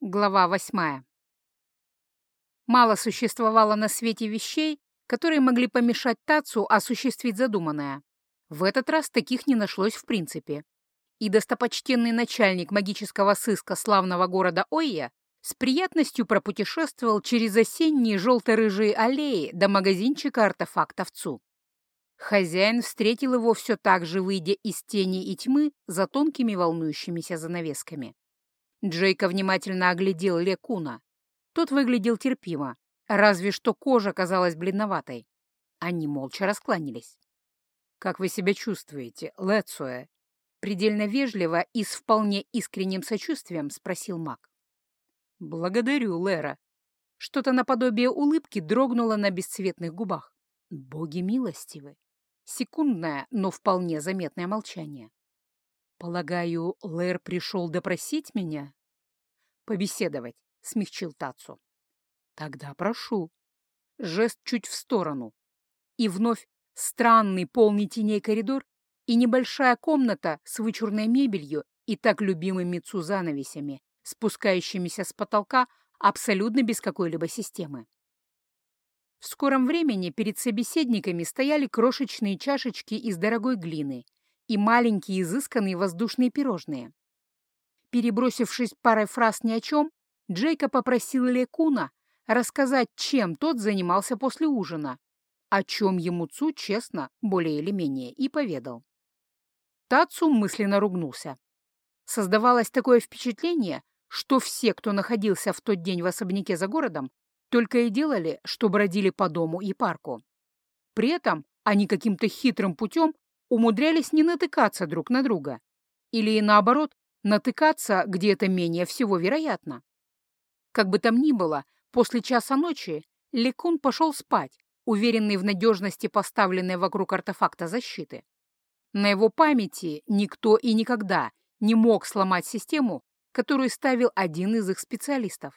Глава 8. Мало существовало на свете вещей, которые могли помешать Тацу осуществить задуманное. В этот раз таких не нашлось в принципе. И достопочтенный начальник магического сыска славного города Ойя с приятностью пропутешествовал через осенние желто-рыжие аллеи до магазинчика артефактов Цу. Хозяин встретил его все так же, выйдя из тени и тьмы за тонкими волнующимися занавесками. Джейка внимательно оглядел Лекуна. Тот выглядел терпимо, разве что кожа казалась бледноватой. Они молча раскланялись. «Как вы себя чувствуете, Лэцуэ?» Предельно вежливо и с вполне искренним сочувствием спросил маг. «Благодарю, Лера». Что-то наподобие улыбки дрогнуло на бесцветных губах. Боги милостивы. Секундное, но вполне заметное молчание. «Полагаю, Лэр пришел допросить меня?» «Побеседовать», — смягчил Тацу. «Тогда прошу». Жест чуть в сторону. И вновь странный, полный теней коридор и небольшая комната с вычурной мебелью и так любимыми Цу занавесями, спускающимися с потолка абсолютно без какой-либо системы. В скором времени перед собеседниками стояли крошечные чашечки из дорогой глины и маленькие изысканные воздушные пирожные. Перебросившись парой фраз ни о чем, Джейка попросил Лекуна рассказать, чем тот занимался после ужина, о чем ему Цу честно, более или менее, и поведал. Тацу мысленно ругнулся. Создавалось такое впечатление, что все, кто находился в тот день в особняке за городом, только и делали, что бродили по дому и парку. При этом они каким-то хитрым путем умудрялись не натыкаться друг на друга. Или, наоборот, натыкаться, где это менее всего вероятно. Как бы там ни было, после часа ночи Лекун пошел спать, уверенный в надежности поставленной вокруг артефакта защиты. На его памяти никто и никогда не мог сломать систему, которую ставил один из их специалистов.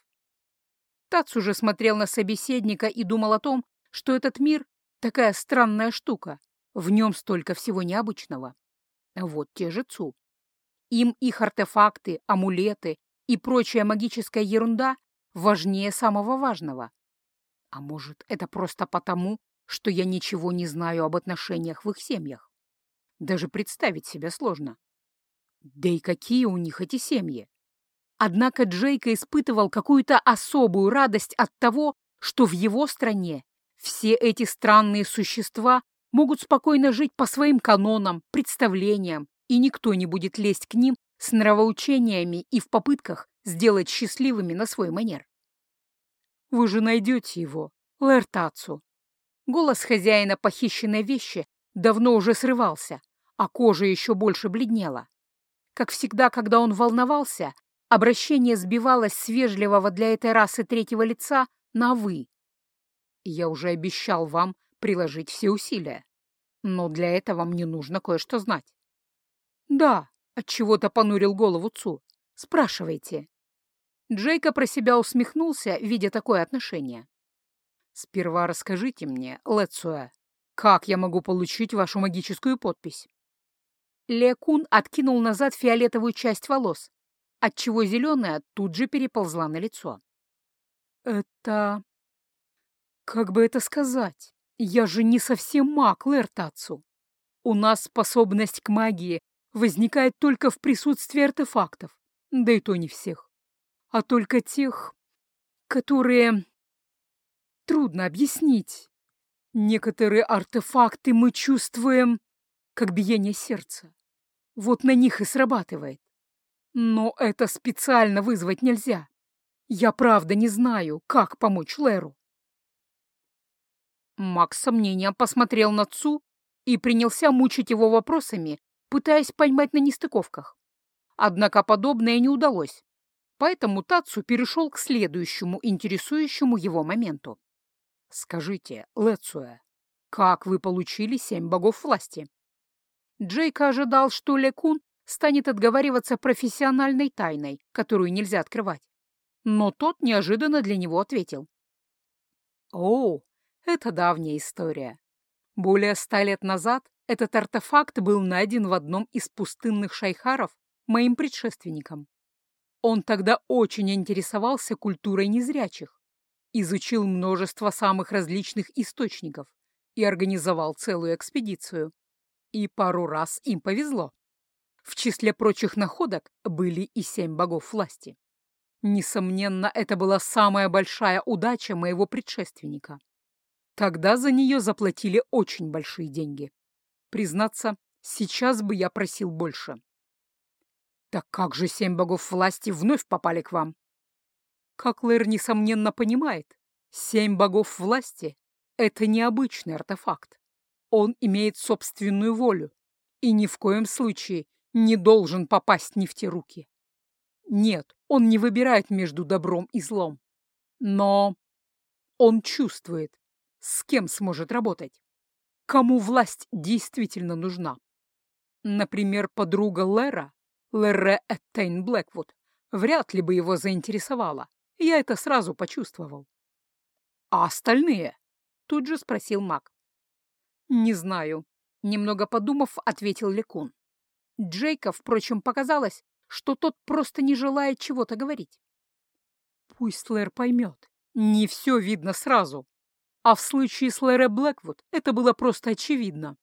Тацу же смотрел на собеседника и думал о том, что этот мир — такая странная штука, в нем столько всего необычного. Вот те же Цу. Им их артефакты, амулеты и прочая магическая ерунда важнее самого важного. А может, это просто потому, что я ничего не знаю об отношениях в их семьях? Даже представить себе сложно. Да и какие у них эти семьи? Однако Джейка испытывал какую-то особую радость от того, что в его стране все эти странные существа могут спокойно жить по своим канонам, представлениям, и никто не будет лезть к ним с нравоучениями и в попытках сделать счастливыми на свой манер. «Вы же найдете его, Лэр Тацу». Голос хозяина похищенной вещи давно уже срывался, а кожа еще больше бледнела. Как всегда, когда он волновался, обращение сбивалось с вежливого для этой расы третьего лица на «вы». Я уже обещал вам приложить все усилия, но для этого мне нужно кое-что знать. Да, отчего-то понурил голову Цу. Спрашивайте. Джейка про себя усмехнулся, видя такое отношение. Сперва расскажите мне, Лэцуэ, как я могу получить вашу магическую подпись? Лекун откинул назад фиолетовую часть волос, отчего зеленая тут же переползла на лицо. Это... Как бы это сказать? Я же не совсем маг, Лэр Тацу. У нас способность к магии возникает только в присутствии артефактов, да и то не всех, а только тех, которые... Трудно объяснить. Некоторые артефакты мы чувствуем, как биение сердца. Вот на них и срабатывает. Но это специально вызвать нельзя. Я правда не знаю, как помочь Леру. Макс с сомнением посмотрел на Цу и принялся мучить его вопросами, пытаясь поймать на нестыковках. Однако подобное не удалось, поэтому Тацу перешел к следующему интересующему его моменту. «Скажите, Лэцуэ, как вы получили 7 богов власти?» Джейка ожидал, что Лекун станет отговариваться профессиональной тайной, которую нельзя открывать. Но тот неожиданно для него ответил. «О, это давняя история. Более 100 лет назад этот артефакт был найден в одном из пустынных шайхаров моим предшественником. Он тогда очень интересовался культурой незрячих, изучил множество самых различных источников и организовал целую экспедицию. И пару раз им повезло. В числе прочих находок были и 7 богов власти. Несомненно, это была самая большая удача моего предшественника. Тогда за нее заплатили очень большие деньги. Признаться, сейчас бы я просил больше. Так как же 7 богов власти вновь попали к вам? Как Лэр, несомненно, понимает, 7 богов власти — это необычный артефакт. Он имеет собственную волю и ни в коем случае не должен попасть не в те руки. Нет, он не выбирает между добром и злом. Но он чувствует, с кем сможет работать, кому власть действительно нужна. Например, подруга Лэра, Лэре Эттейн Блэквуд, вряд ли бы его заинтересовала. Я это сразу почувствовал. «А остальные?» — тут же спросил маг. «Не знаю», — немного подумав, ответил Лекун. Джейка, впрочем, показалось, что тот просто не желает чего-то говорить. Пусть Лэр поймет. Не все видно сразу. А в случае с Лэре Блэквуд это было просто очевидно.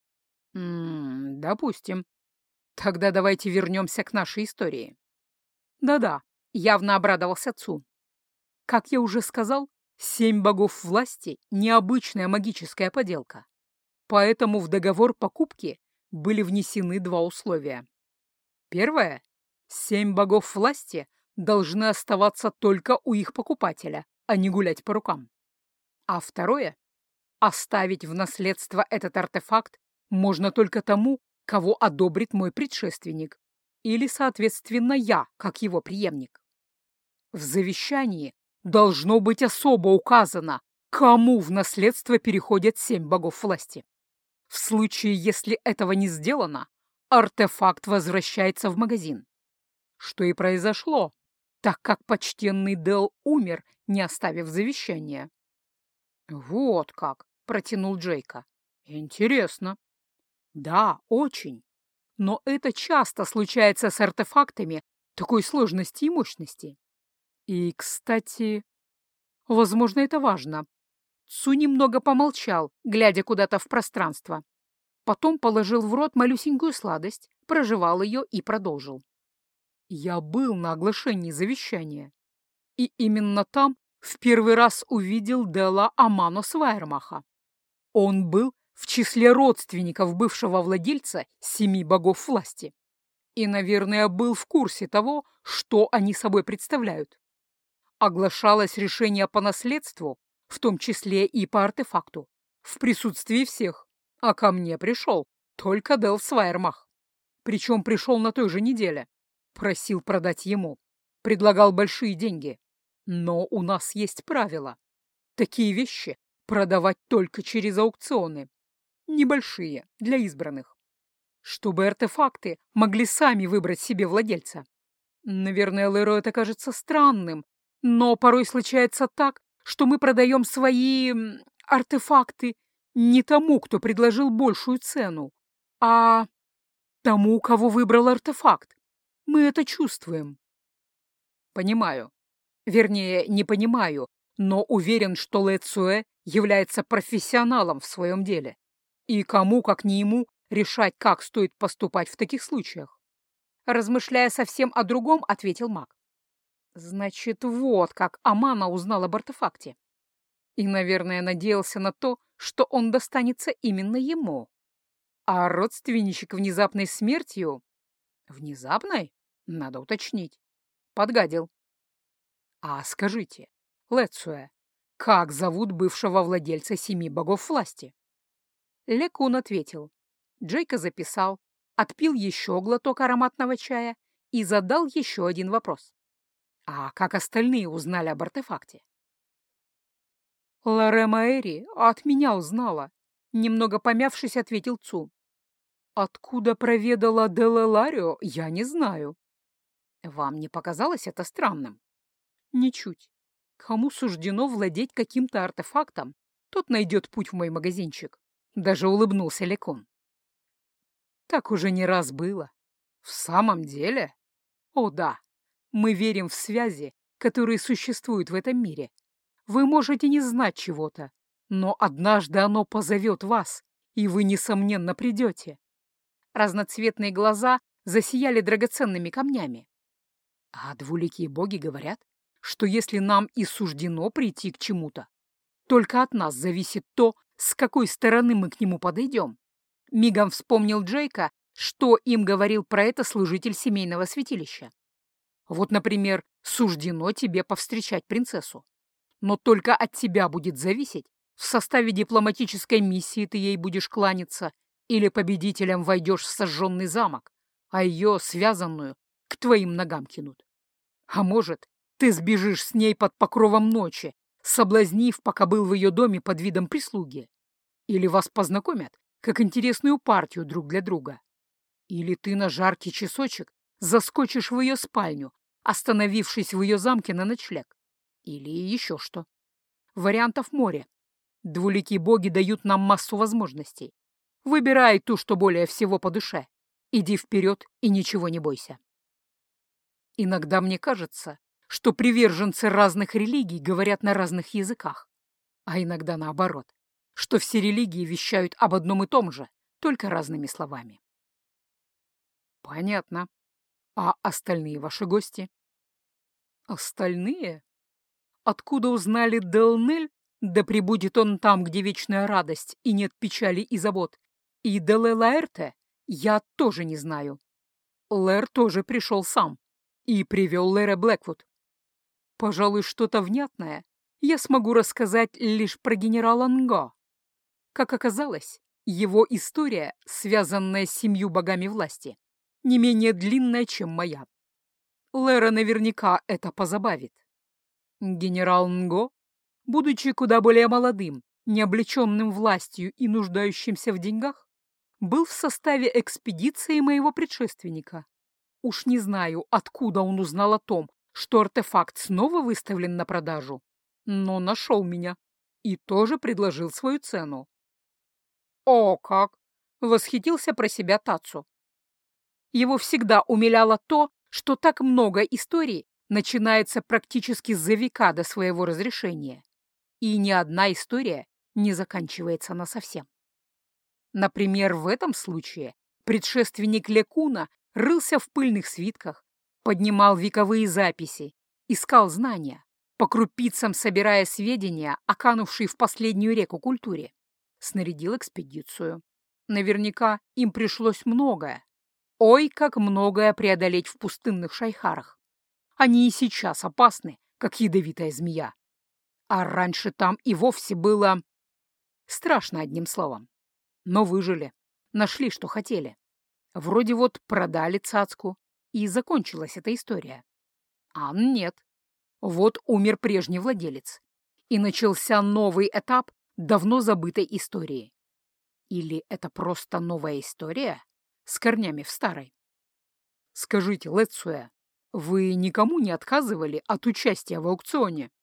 Допустим. Тогда давайте вернемся к нашей истории. Да-да, явно обрадовался Цу. Как я уже сказал, 7 богов власти — необычная магическая поделка. Поэтому в договор покупки были внесены 2 условия. Первое. 7 богов власти должны оставаться только у их покупателя, а не гулять по рукам. А второе. Оставить в наследство этот артефакт можно только тому, кого одобрит мой предшественник, или, соответственно, я, как его преемник. В завещании должно быть особо указано, кому в наследство переходят 7 богов власти. В случае, если этого не сделано, артефакт возвращается в магазин. Что и произошло, так как почтенный Дел умер, не оставив завещания. «Вот как!» — протянул Джейка. «Интересно». «Да, очень. Но это часто случается с артефактами такой сложности и мощности. И, кстати, возможно, это важно». Цу немного помолчал, глядя куда-то в пространство. Потом положил в рот малюсенькую сладость, прожевал ее и продолжил. «Я был на оглашении завещания. И именно там в первый раз увидел Дела Амано Свайермаха. Он был в числе родственников бывшего владельца 7 богов власти. И, наверное, был в курсе того, что они собой представляют. Оглашалось решение по наследству, в том числе и по артефакту, в присутствии всех. А ко мне пришел только Дел Свайермах. Причем пришел на той же неделе. Просил продать ему. Предлагал большие деньги. Но у нас есть правила. Такие вещи продавать только через аукционы. Небольшие, для избранных. Чтобы артефакты могли сами выбрать себе владельца. Наверное, Леру это кажется странным, но порой случается так, что мы продаем свои артефакты не тому, кто предложил большую цену, а тому, кого выбрал артефакт. Мы это чувствуем. Понимаю. Вернее, не понимаю, но уверен, что Лэ Цюэ является профессионалом в своем деле. И кому, как не ему, решать, как стоит поступать в таких случаях. Размышляя совсем о другом, ответил маг. Значит, вот как Амана узнал об артефакте. И, наверное, надеялся на то, что он достанется именно ему. А родственничек внезапной смертью... Внезапной? Надо уточнить. Подгадил. А скажите, Лэ Цюэ, как зовут бывшего владельца 7 богов власти? Лекун ответил. Джейка записал, отпил еще глоток ароматного чая и задал еще один вопрос. А как остальные узнали об артефакте? Ларе Маэри от меня узнала. Немного помявшись, ответил Цу. Откуда проведала Делеларио, я не знаю. Вам не показалось это странным? Ничуть. Кому суждено владеть каким-то артефактом, тот найдет путь в мой магазинчик. Даже улыбнулся Лекон. Так уже не раз было. В самом деле? О да, Мы верим в связи, которые существуют в этом мире. Вы можете не знать чего-то, но однажды оно позовет вас, и вы, несомненно, придете. Разноцветные глаза засияли драгоценными камнями. А двуликие боги говорят, что если нам и суждено прийти к чему-то, только от нас зависит то, с какой стороны мы к нему подойдем. Мигом вспомнил Джейка, что им говорил про это служитель семейного святилища. Вот, например, суждено тебе повстречать принцессу. Но только от тебя будет зависеть, в составе дипломатической миссии ты ей будешь кланяться или победителем войдешь в сожженный замок, а ее, связанную, к твоим ногам кинут. А может, ты сбежишь с ней под покровом ночи, соблазнив, пока был в ее доме под видом прислуги. Или вас познакомят, как интересную партию друг для друга. Или ты на жаркий часочек заскочишь в ее спальню, остановившись в ее замке на ночлег. Или еще что. Вариантов море. Двуликие боги дают нам массу возможностей. Выбирай ту, что более всего по душе. Иди вперед и ничего не бойся. Иногда мне кажется, что приверженцы разных религий говорят на разных языках, а иногда наоборот, что все религии вещают об одном и том же, только разными словами. Понятно. А остальные ваши гости? Остальные? Откуда узнали Делнель, да пребудет он там, где вечная радость и нет печали и забот, и Делелаэрте, я тоже не знаю. Лэр тоже пришел сам и привел Лэра Блэквуд. Пожалуй, что-то внятное я смогу рассказать лишь про генерала Нго. Как оказалось, его история, связанная с 7 богами власти, не менее длинная, чем моя. Лэра наверняка это позабавит. Генерал Нго, будучи куда более молодым, не облеченным властью и нуждающимся в деньгах, был в составе экспедиции моего предшественника. Уж не знаю, откуда он узнал о том, что артефакт снова выставлен на продажу, но нашел меня и тоже предложил свою цену. «О, как!» — восхитился про себя Тацу. Его всегда умиляло то, что так много историй начинается практически за века до своего разрешения, и ни одна история не заканчивается насовсем. Например, в этом случае предшественник Лекуна рылся в пыльных свитках, поднимал вековые записи, искал знания, по крупицам собирая сведения о канувшей в последнюю реку культуре, снарядил экспедицию. Наверняка им пришлось многое. Ой, как многое преодолеть в пустынных шайхарах. Они и сейчас опасны, как ядовитая змея. А раньше там и вовсе было... страшно, одним словом. Но выжили, нашли, что хотели. Вроде вот продали цацку, и закончилась эта история. А нет. Вот умер прежний владелец, и начался новый этап давно забытой истории. Или это просто новая история с корнями в старой? Скажите, Лэцуэ, вы никому не отказывали от участия в аукционе?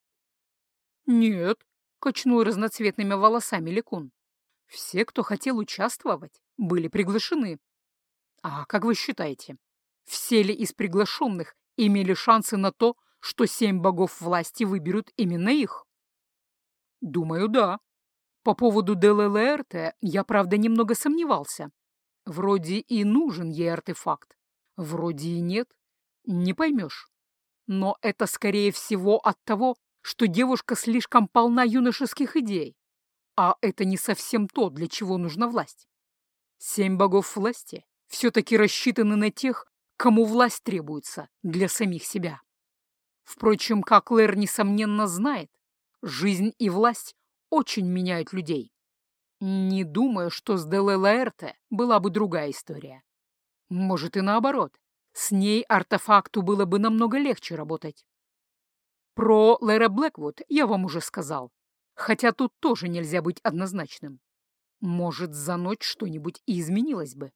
Нет, качнул разноцветными волосами Лекун. Все, кто хотел участвовать, были приглашены. А как вы считаете, все ли из приглашенных имели шансы на то, что 7 богов власти выберут именно их? Думаю, да. По поводу Делелаэрте я, правда, немного сомневался. Вроде и нужен ей артефакт, вроде и нет. Не поймешь. Но это, скорее всего, от того, что девушка слишком полна юношеских идей. А это не совсем то, для чего нужна власть. 7 богов власти все-таки рассчитаны на тех, кому власть требуется для самих себя. Впрочем, как Лэр несомненно знает, жизнь и власть очень меняют людей. Не думаю, что с Делелаэрте была бы другая история. Может и наоборот, с ней артефакту было бы намного легче работать. Про Лэра Блэквуд я вам уже сказал, хотя тут тоже нельзя быть однозначным. Может, за ночь что-нибудь и изменилось бы.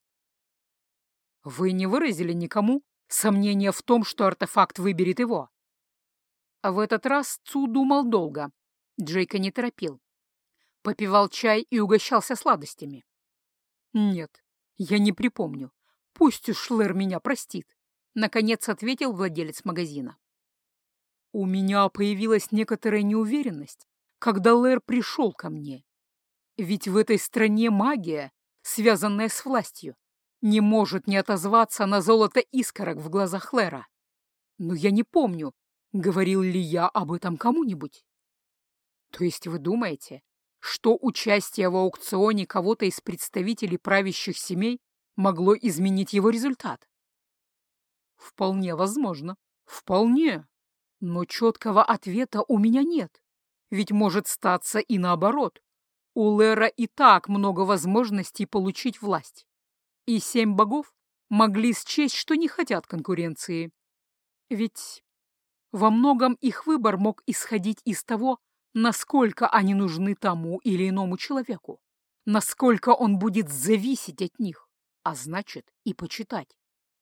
Вы не выразили никому сомнения в том, что артефакт выберет его? А в этот раз Цу думал долго. Джейка не торопил. Попивал чай и угощался сладостями. Нет, я не припомню. Пусть уж Лэр меня простит. Наконец ответил владелец магазина. У меня появилась некоторая неуверенность, когда Лэр пришел ко мне. Ведь в этой стране магия, связанная с властью, не может не отозваться на золото искорок в глазах Лэра. Но я не помню, говорил ли я об этом кому-нибудь. То есть вы думаете, что участие в аукционе кого-то из представителей правящих семей могло изменить его результат? Вполне возможно. Вполне. Но четкого ответа у меня нет. Ведь может статься и наоборот. У Лэра и так много возможностей получить власть. И 7 богов могли счесть, что не хотят конкуренции. Ведь во многом их выбор мог исходить из того, насколько они нужны тому или иному человеку, насколько он будет зависеть от них, а значит и почитать.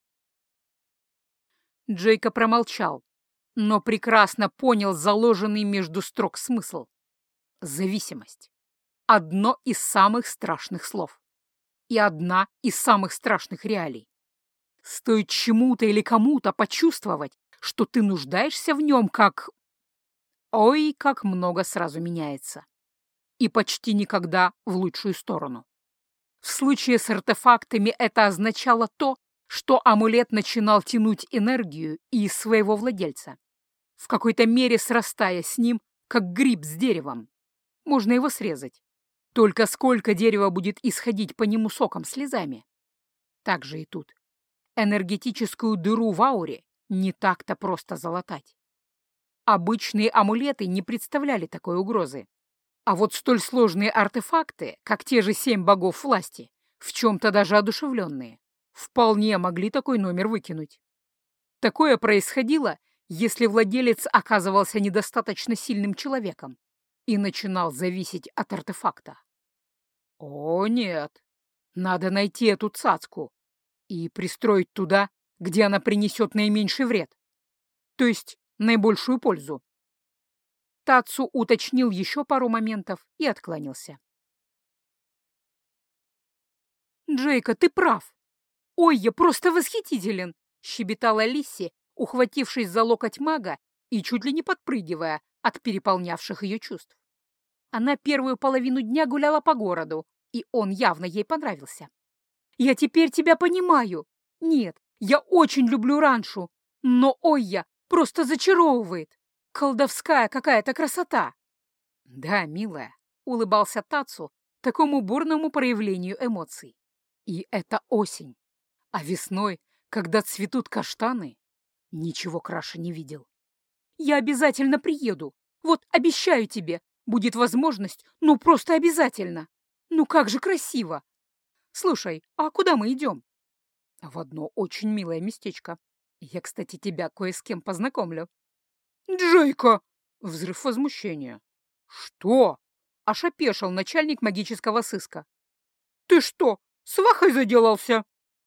Джейка промолчал, но прекрасно понял заложенный между строк смысл. Зависимость. Одно из самых страшных слов. И одна из самых страшных реалий. Стоит чему-то или кому-то почувствовать, что ты нуждаешься в нем, как... Ой, как много сразу меняется. И почти никогда в лучшую сторону. В случае с артефактами это означало то, что амулет начинал тянуть энергию из своего владельца, в какой-то мере срастая с ним, как гриб с деревом. Можно его срезать. Только сколько дерево будет исходить по нему соком слезами. Так же и тут. Энергетическую дыру в ауре не так-то просто залатать. Обычные амулеты не представляли такой угрозы. А вот столь сложные артефакты, как те же 7 богов власти, в чем-то даже одушевленные, вполне могли такой номер выкинуть. Такое происходило, если владелец оказывался недостаточно сильным человеком и начинал зависеть от артефакта. О, нет, надо найти эту цацку и пристроить туда, где она принесет наименьший вред, то есть наибольшую пользу. Тацу уточнил еще пару моментов и отклонился. «Джейка, ты прав. Ой, я просто восхитителен!» — щебетала Лисси, ухватившись за локоть мага и чуть ли не подпрыгивая от переполнявших ее чувств. Она первую половину дня гуляла по городу, и он явно ей понравился. «Я теперь тебя понимаю. Нет, я очень люблю раншу, но Ойя просто зачаровывает. Колдовская какая-то красота!» «Да, милая», — улыбался Тацу такому бурному проявлению эмоций. «И это осень. А весной, когда цветут каштаны, ничего краше не видел. Я обязательно приеду. Вот обещаю тебе, будет возможность, ну просто обязательно. Ну как же красиво! Слушай, а куда мы идем?» «В одно очень милое местечко. Я, кстати, тебя кое с кем познакомлю». «Джейка!» — взрыв возмущения. «Что?» — аж опешил начальник магического сыска. «Ты что, свахой заделался?»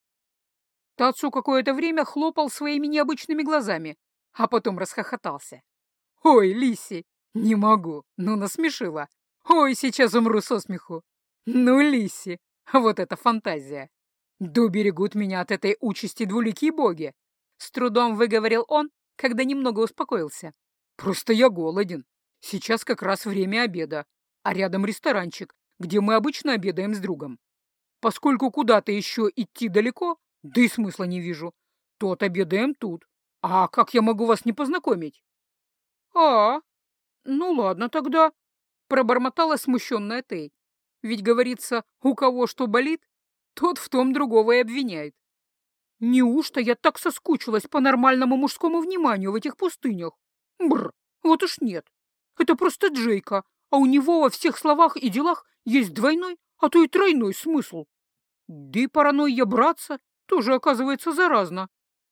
Тацу какое-то время хлопал своими необычными глазами, а потом расхохотался. «Ой, Лисси, не могу, ну насмешила. Ой, сейчас умру со смеху. Ну, Лисси, вот это фантазия. Да уберегут меня от этой участи двуликие боги!» С трудом выговорил он, когда немного успокоился. «Просто я голоден. Сейчас как раз время обеда, а рядом ресторанчик, где мы обычно обедаем с другом. Поскольку куда-то еще идти далеко, да и смысла не вижу, то отобедаем тут. А как я могу вас не познакомить?» «А, ну ладно тогда», — пробормотала смущенная Тей. «Ведь, говорится, у кого что болит, тот в том другого и обвиняет. Неужто я так соскучилась по нормальному мужскому вниманию в этих пустынях? Бррр, вот уж нет. Это просто Джейка, а у него во всех словах и делах есть двойной, а то и тройной смысл. Да и паранойя братца тоже, оказывается, заразна».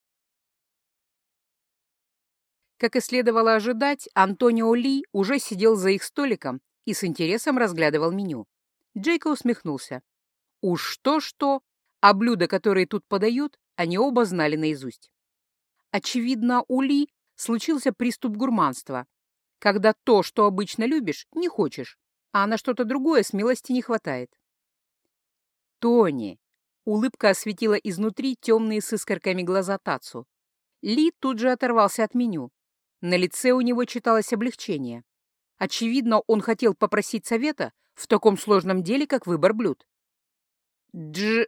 Как и следовало ожидать, Антонио Ли уже сидел за их столиком и с интересом разглядывал меню. Джейка усмехнулся. Уж что-что, а блюда, которые тут подают, они оба знали наизусть. Очевидно, у Ли случился приступ гурманства, когда то, что обычно любишь, не хочешь, а на что-то другое смелости не хватает. «Тони!» — улыбка осветила изнутри темные с искорками глаза Тацу. Ли тут же оторвался от меню. На лице у него читалось облегчение. Очевидно, он хотел попросить совета в таком сложном деле, как выбор блюд. Дж...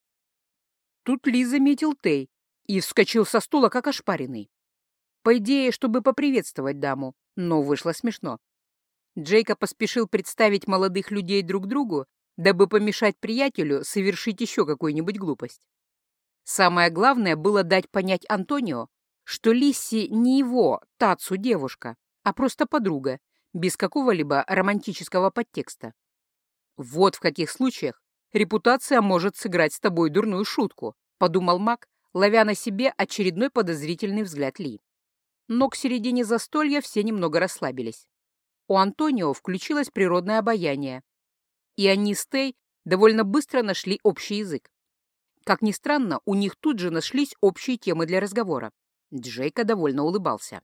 Тут Ли заметил Тей и вскочил со стула, как ошпаренный. По идее, чтобы поприветствовать даму, но вышло смешно. Джейка поспешил представить молодых людей друг другу, дабы помешать приятелю совершить еще какую-нибудь глупость. Самое главное было дать понять Антонио, что Лисси не его, Тацу, девушка, а просто подруга, без какого-либо романтического подтекста. Вот в каких случаях репутация может сыграть с тобой дурную шутку, подумал Мак, ловя на себе очередной подозрительный взгляд Ли. Но к середине застолья все немного расслабились. У Антонио включилось природное обаяние, и они с Тей довольно быстро нашли общий язык. Как ни странно, у них тут же нашлись общие темы для разговора. Джейка довольно улыбался.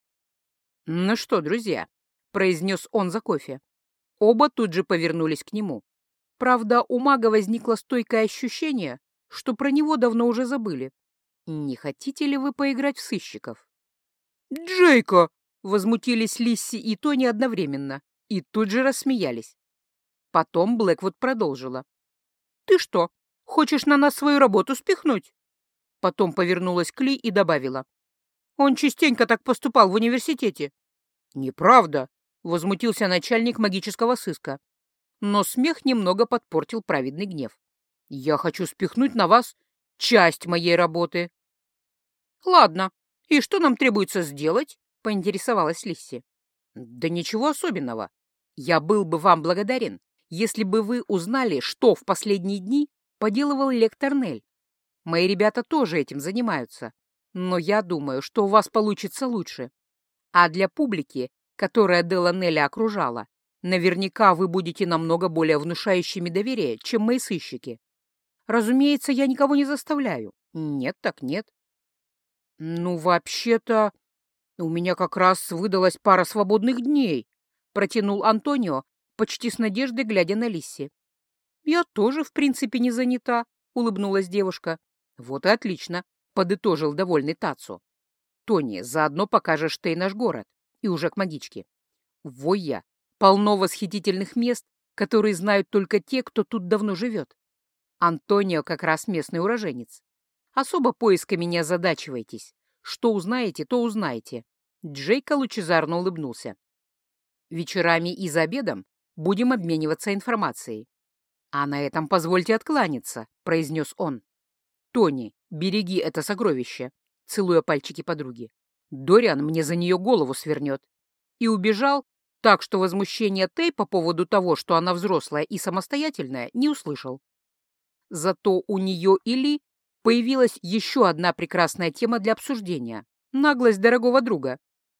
«Ну что, друзья», — произнес он за кофе. Оба тут же повернулись к нему. Правда, у мага возникло стойкое ощущение, что про него давно уже забыли. «Не хотите ли вы поиграть в сыщиков?» «Джейка!» — возмутились Лисси и Тони одновременно, и тут же рассмеялись. Потом Блэквуд продолжила. «Ты что, хочешь на нас свою работу спихнуть?» Потом повернулась к Ли и добавила. «Он частенько так поступал в университете». «Неправда», — возмутился начальник магического сыска. Но смех немного подпортил праведный гнев. «Я хочу спихнуть на вас часть моей работы». «Ладно, и что нам требуется сделать?» — поинтересовалась Лисси. «Да ничего особенного. Я был бы вам благодарен, если бы вы узнали, что в последние дни поделывал лектор Нель. Мои ребята тоже этим занимаются, но я думаю, что у вас получится лучше. А для публики, которая Делла Неля окружала, наверняка вы будете намного более внушающими доверие, чем мои сыщики. Разумеется, я никого не заставляю. Нет так нет». «Ну, вообще-то, у меня как раз выдалась пара свободных дней», — протянул Антонио, почти с надеждой глядя на Лисси. «Я тоже, в принципе, не занята», — улыбнулась девушка. «Вот и отлично», — подытожил довольный Тацу. «Тони, заодно покажешь ты и наш город, и уже к магичке. Войя, полно восхитительных мест, которые знают только те, кто тут давно живет. Антонио как раз местный уроженец. Особо поисками не озадачивайтесь. Что узнаете, то узнаете». Джейка лучезарно улыбнулся. «Вечерами и за обедом будем обмениваться информацией». «А на этом позвольте откланяться», — произнес он. «Тони, береги это сокровище», — целуя пальчики подруги. «Дориан мне за нее голову свернет». И убежал, так что возмущение Тей по поводу того, что она взрослая и самостоятельная, не услышал. Зато у нее и Ли появилась еще одна прекрасная тема для обсуждения — наглость дорогого друга.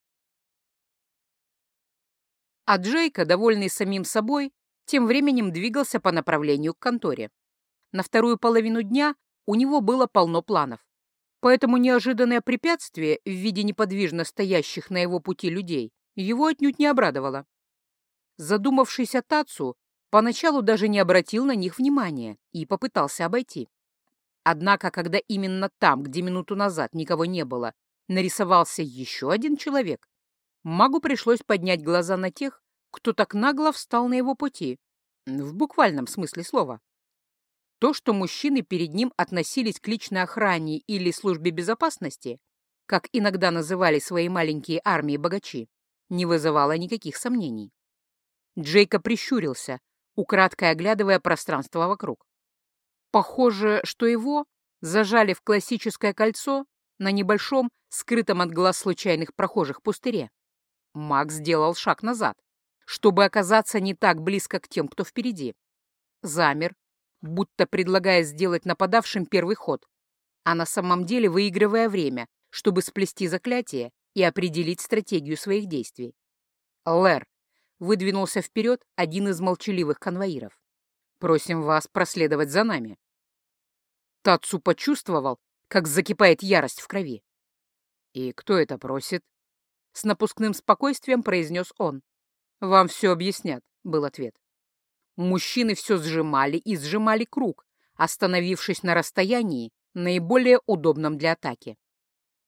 А Джейка, довольный самим собой, тем временем двигался по направлению к конторе. На вторую половину дня у него было полно планов, поэтому неожиданное препятствие в виде неподвижно стоящих на его пути людей его отнюдь не обрадовало. Задумавшийся Тацу поначалу даже не обратил на них внимания и попытался обойти. Однако, когда именно там, где минуту назад никого не было, нарисовался еще один человек, магу пришлось поднять глаза на тех, кто так нагло встал на его пути, в буквальном смысле слова. То, что мужчины перед ним относились к личной охране или службе безопасности, как иногда называли свои маленькие армии богачи, не вызывало никаких сомнений. Джейка прищурился, украдкой оглядывая пространство вокруг. Похоже, что его зажали в классическое кольцо на небольшом, скрытом от глаз случайных прохожих пустыре. Маг сделал шаг назад, чтобы оказаться не так близко к тем, кто впереди. Замер, будто предлагая сделать нападавшим первый ход, а на самом деле выигрывая время, чтобы сплести заклятие и определить стратегию своих действий. «Лэр», — выдвинулся вперед один из молчаливых конвоиров. «Просим вас проследовать за нами». Тацу почувствовал, как закипает ярость в крови. «И кто это просит?» С напускным спокойствием произнес он. «Вам все объяснят», — был ответ. Мужчины все сжимали и сжимали круг, остановившись на расстоянии, наиболее удобном для атаки.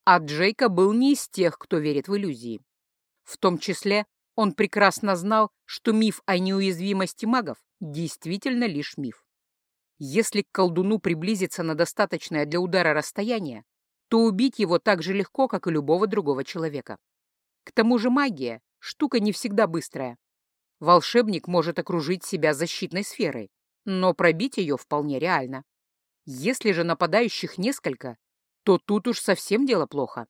А Джейка был не из тех, кто верит в иллюзии. В том числе он прекрасно знал, что миф о неуязвимости магов действительно лишь миф. Если к колдуну приблизиться на достаточное для удара расстояние, то убить его так же легко, как и любого другого человека. К тому же магия — штука не всегда быстрая. Волшебник может окружить себя защитной сферой, но пробить ее вполне реально. Если же нападающих несколько, то тут уж совсем дело плохо.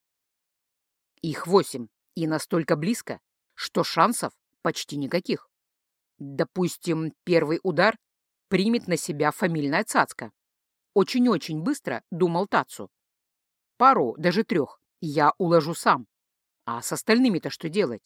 Их 8, и настолько близко, что шансов почти никаких. Допустим, первый удар примет на себя фамильная цацка. Очень-очень быстро думал Тацу. Пару, даже 3 я уложу сам. А с остальными-то что делать?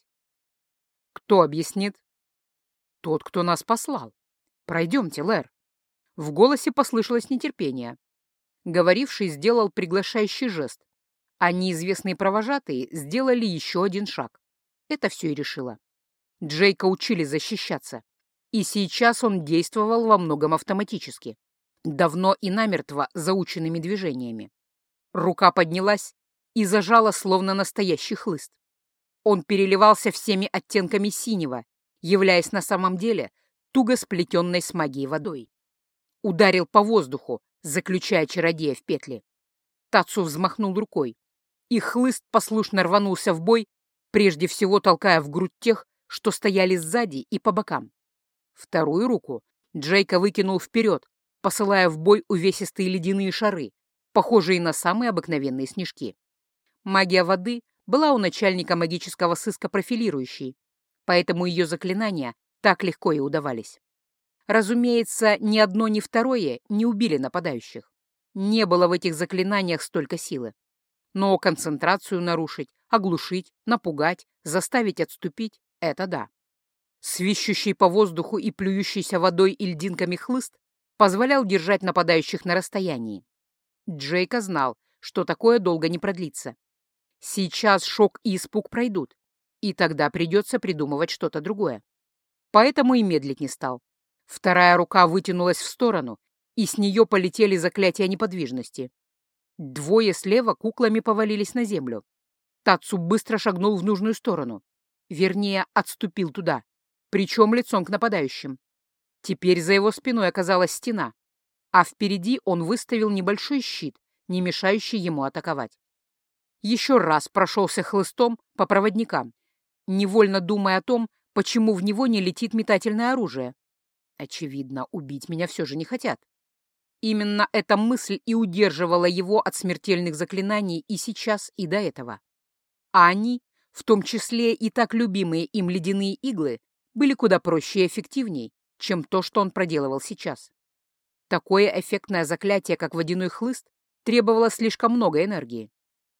Кто объяснит? Тот, кто нас послал. Пройдемте, Лэр. В голосе послышалось нетерпение. Говоривший сделал приглашающий жест, а неизвестные провожатые сделали еще один шаг. Это все и решило. Джейка учили защищаться, и сейчас он действовал во многом автоматически, давно и намертво заученными движениями. Рука поднялась и зажала, словно настоящий хлыст. Он переливался всеми оттенками синего, являясь на самом деле туго сплетенной с магией водой. Ударил по воздуху, заключая чародея в петли. Тацу взмахнул рукой, и хлыст послушно рванулся в бой, прежде всего толкая в грудь тех, что стояли сзади и по бокам. Вторую руку Джейка выкинул вперед, посылая в бой увесистые ледяные шары, похожие на самые обыкновенные снежки. Магия воды была у начальника магического сыска профилирующей, поэтому ее заклинания так легко и удавались. Разумеется, ни одно, ни второе не убили нападающих. Не было в этих заклинаниях столько силы. Но концентрацию нарушить, оглушить, напугать, заставить отступить — это да. Свищущий по воздуху и плюющийся водой и льдинками хлыст позволял держать нападающих на расстоянии. Джейка знал, что такое долго не продлится. Сейчас шок и испуг пройдут, и тогда придется придумывать что-то другое. Поэтому и медлить не стал. Вторая рука вытянулась в сторону, и с нее полетели заклятия неподвижности. 2 слева куклами повалились на землю. Тацу быстро шагнул в нужную сторону. Вернее, отступил туда, причем лицом к нападающим. Теперь за его спиной оказалась стена, а впереди он выставил небольшой щит, не мешающий ему атаковать. Еще раз прошелся хлыстом по проводникам, невольно думая о том, почему в него не летит метательное оружие. Очевидно, убить меня все же не хотят. Именно эта мысль и удерживала его от смертельных заклинаний и сейчас, и до этого. А они, в том числе и так любимые им ледяные иглы, были куда проще и эффективней, чем то, что он проделывал сейчас. Такое эффектное заклятие, как водяной хлыст, требовало слишком много энергии.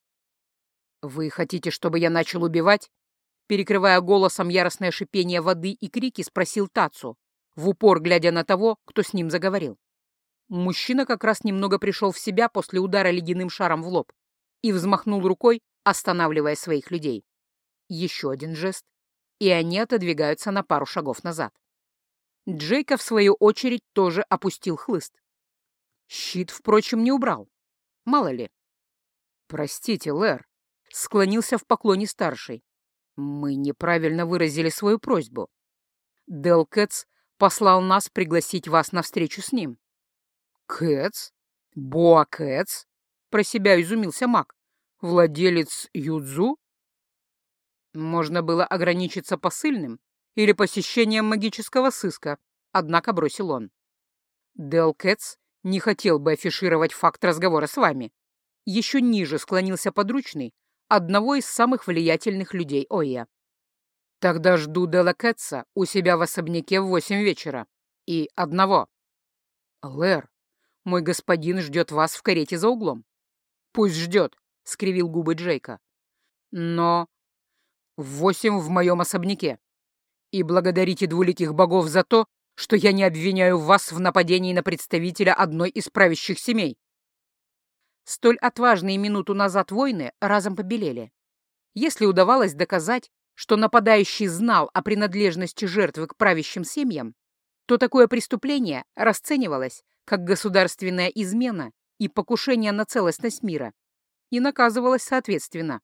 «Вы хотите, чтобы я начал убивать?» Перекрывая голосом яростное шипение воды и крики, спросил Тацу, в упор глядя на того, кто с ним заговорил. Мужчина как раз немного пришел в себя после удара ледяным шаром в лоб и взмахнул рукой, останавливая своих людей. Еще один жест, и они отодвигаются на пару шагов назад. Джейка, в свою очередь, тоже опустил хлыст. Щит, впрочем, не убрал. Мало ли. «Простите, Лэр», — склонился в поклоне старший. «Мы неправильно выразили свою просьбу. Дел Кэтс послал нас пригласить вас на встречу с ним». «Кэтс? Боа Кэтс?» — про себя изумился маг. «Владелец Юдзу?» Можно было ограничиться посыльным или посещением магического сыска, однако бросил он. Дел Кэтс не хотел бы афишировать факт разговора с вами. Еще ниже склонился подручный одного из самых влиятельных людей Ойя. Тогда жду Дела Кэтса у себя в особняке в 8 вечера. И одного. Лэр, мой господин ждет вас в карете за углом. Пусть ждет, — скривил губы Джейка. Но в 8 в моем особняке. И благодарите двуликих богов за то, что я не обвиняю вас в нападении на представителя одной из правящих семей. Столь отважные минуту назад воины разом побелели. Если удавалось доказать, что нападающий знал о принадлежности жертвы к правящим семьям, то такое преступление расценивалось как государственная измена и покушение на целостность мира. и наказывалась соответственно.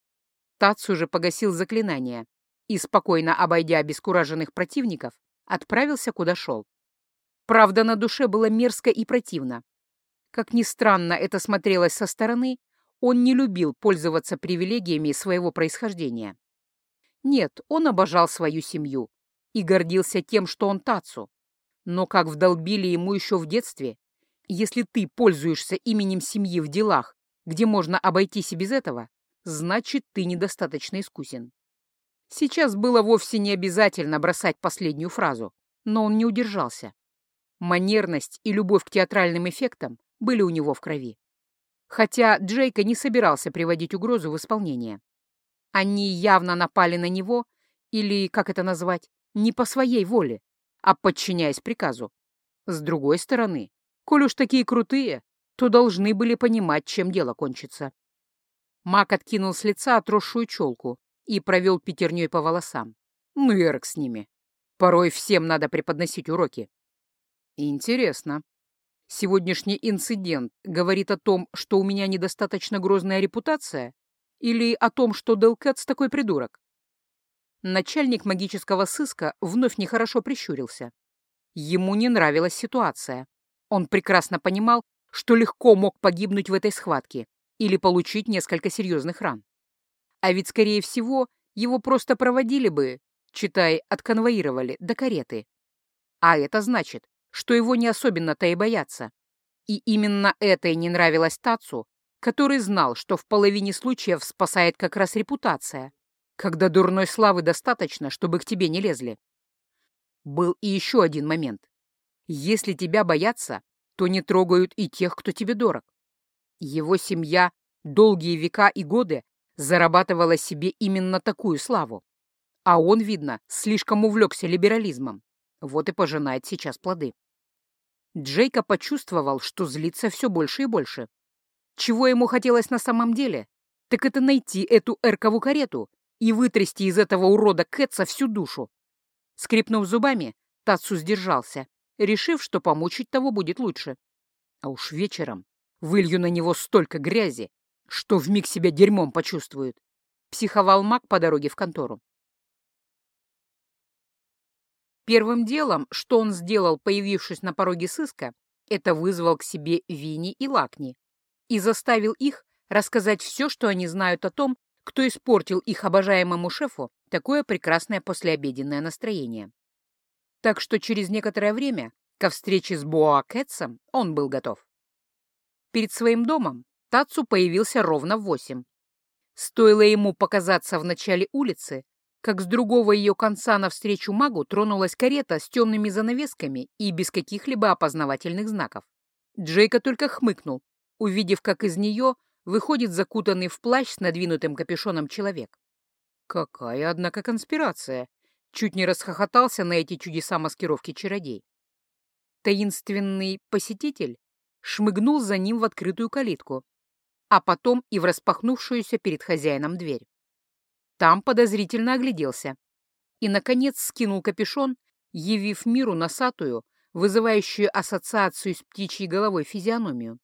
Тацу же погасил заклинание и, спокойно обойдя обескураженных противников, отправился куда шел. Правда, на душе было мерзко и противно. Как ни странно это смотрелось со стороны, он не любил пользоваться привилегиями своего происхождения. Нет, он обожал свою семью и гордился тем, что он Тацу. Но как вдолбили ему еще в детстве, если ты пользуешься именем семьи в делах, где можно обойтись и без этого, значит, ты недостаточно искусен. Сейчас было вовсе не обязательно бросать последнюю фразу, но он не удержался. Манерность и любовь к театральным эффектам были у него в крови. Хотя Джейка не собирался приводить угрозу в исполнение. Они явно напали на него, или, как это назвать, не по своей воле, а подчиняясь приказу. С другой стороны, коль уж такие крутые, то должны были понимать, чем дело кончится. Маг откинул с лица отросшую челку и провел пятерней по волосам. Ну и эрк с ними. Порой всем надо преподносить уроки. Интересно. Сегодняшний инцидент говорит о том, что у меня недостаточно грозная репутация, или о том, что Делкетс такой придурок? Начальник магического сыска вновь нехорошо прищурился. Ему не нравилась ситуация. Он прекрасно понимал, что легко мог погибнуть в этой схватке или получить несколько серьезных ран. А ведь, скорее всего, его просто проводили бы, читай, отконвоировали до кареты. А это значит, что его не особенно-то и боятся. И именно это и не нравилось Тацу, который знал, что в половине случаев спасает как раз репутация, когда дурной славы достаточно, чтобы к тебе не лезли. Был и еще один момент. Если тебя боятся, то не трогают и тех, кто тебе дорог. Его семья долгие века и годы зарабатывала себе именно такую славу. А он, видно, слишком увлекся либерализмом. Вот и пожинает сейчас плоды. Джейка почувствовал, что злится все больше и больше. Чего ему хотелось на самом деле, так это найти эту эркову карету и вытрясти из этого урода Кэтса всю душу. Скрипнув зубами, Тацу сдержался, решив, что помучить того будет лучше. А уж вечером вылью на него столько грязи, что вмиг себя дерьмом почувствует. Психовал маг по дороге в контору. Первым делом, что он сделал, появившись на пороге сыска, это вызвал к себе Винни и Лакни и заставил их рассказать все, что они знают о том, кто испортил их обожаемому шефу такое прекрасное послеобеденное настроение. Так что через некоторое время ко встрече с Боа Кэтсом он был готов. Перед своим домом Тацу появился ровно в 8. Стоило ему показаться в начале улицы, как с другого ее конца навстречу магу тронулась карета с темными занавесками и без каких-либо опознавательных знаков. Джейка только хмыкнул, увидев, как из нее выходит закутанный в плащ с надвинутым капюшоном человек. Какая, однако, конспирация! Чуть не расхохотался на эти чудеса маскировки чародей. Таинственный посетитель шмыгнул за ним в открытую калитку, а потом и в распахнувшуюся перед хозяином дверь. Там подозрительно огляделся и, наконец, скинул капюшон, явив миру носатую, вызывающую ассоциацию с птичьей головой физиономию.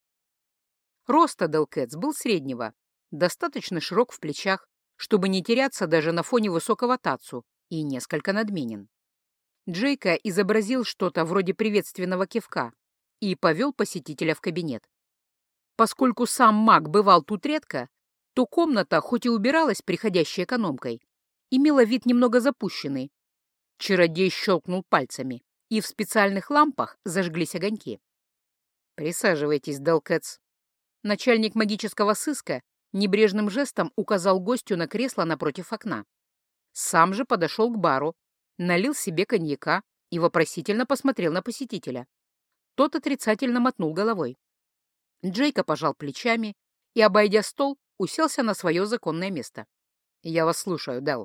Рост Делкетс был среднего, достаточно широк в плечах, чтобы не теряться даже на фоне высокого Тацу, и несколько надменен. Джейка изобразил что-то вроде приветственного кивка и повел посетителя в кабинет. Поскольку сам маг бывал тут редко, то комната, хоть и убиралась приходящей экономкой, имела вид немного запущенный. Чародей щелкнул пальцами, и в специальных лампах зажглись огоньки. «Присаживайтесь, Делкетс». Начальник магического сыска небрежным жестом указал гостю на кресло напротив окна. Сам же подошел к бару, налил себе коньяка и вопросительно посмотрел на посетителя. Тот отрицательно мотнул головой. Джейка пожал плечами и, обойдя стол, уселся на свое законное место. «Я вас слушаю, Дел».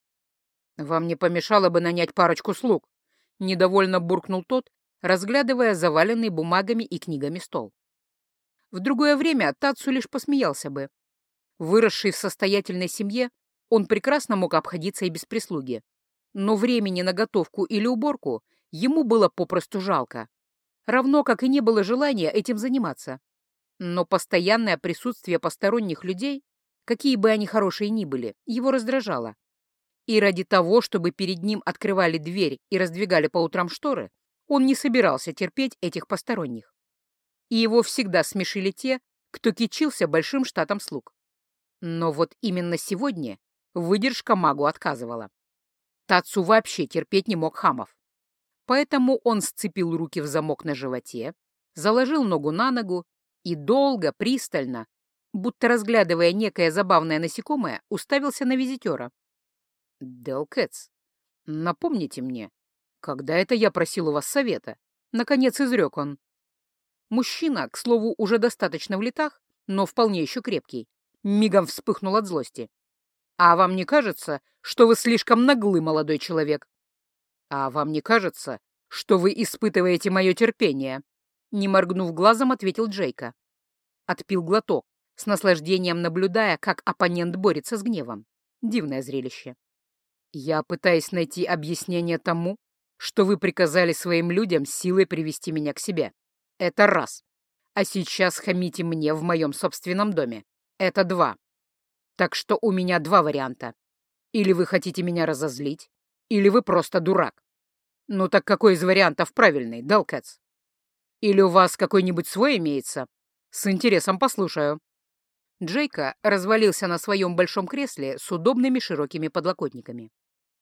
«Вам не помешало бы нанять парочку слуг?» — недовольно буркнул тот, разглядывая заваленный бумагами и книгами стол. В другое время Тацу лишь посмеялся бы. Выросший в состоятельной семье, он прекрасно мог обходиться и без прислуги. Но времени на готовку или уборку ему было попросту жалко. Равно как и не было желания этим заниматься. Но постоянное присутствие посторонних людей, какие бы они хорошие ни были, его раздражало. И ради того, чтобы перед ним открывали дверь и раздвигали по утрам шторы, он не собирался терпеть этих посторонних. И его всегда смешили те, кто кичился большим штатом слуг. Но вот именно сегодня выдержка магу отказывала. Тацу вообще терпеть не мог хамов. Поэтому он сцепил руки в замок на животе, заложил ногу на ногу и долго, пристально, будто разглядывая некое забавное насекомое, уставился на визитера. «Делкетс, напомните мне, когда это я просил у вас совета?» Наконец изрек он. Мужчина, к слову, уже достаточно в летах, но вполне еще крепкий, мигом вспыхнул от злости. «А вам не кажется, что вы слишком наглый молодой человек? А вам не кажется, что вы испытываете мое терпение?» Не моргнув глазом, ответил Джейка. Отпил глоток, с наслаждением наблюдая, как оппонент борется с гневом. Дивное зрелище. «Я пытаюсь найти объяснение тому, что вы приказали своим людям силой привести меня к себе. Это раз. А сейчас хамите мне в моем собственном доме. Это два. Так что у меня два варианта. Или вы хотите меня разозлить, или вы просто дурак. Ну так какой из вариантов правильный, Делкетс? Или у вас какой-нибудь свой имеется? С интересом послушаю». Джейка развалился на своем большом кресле с удобными широкими подлокотниками.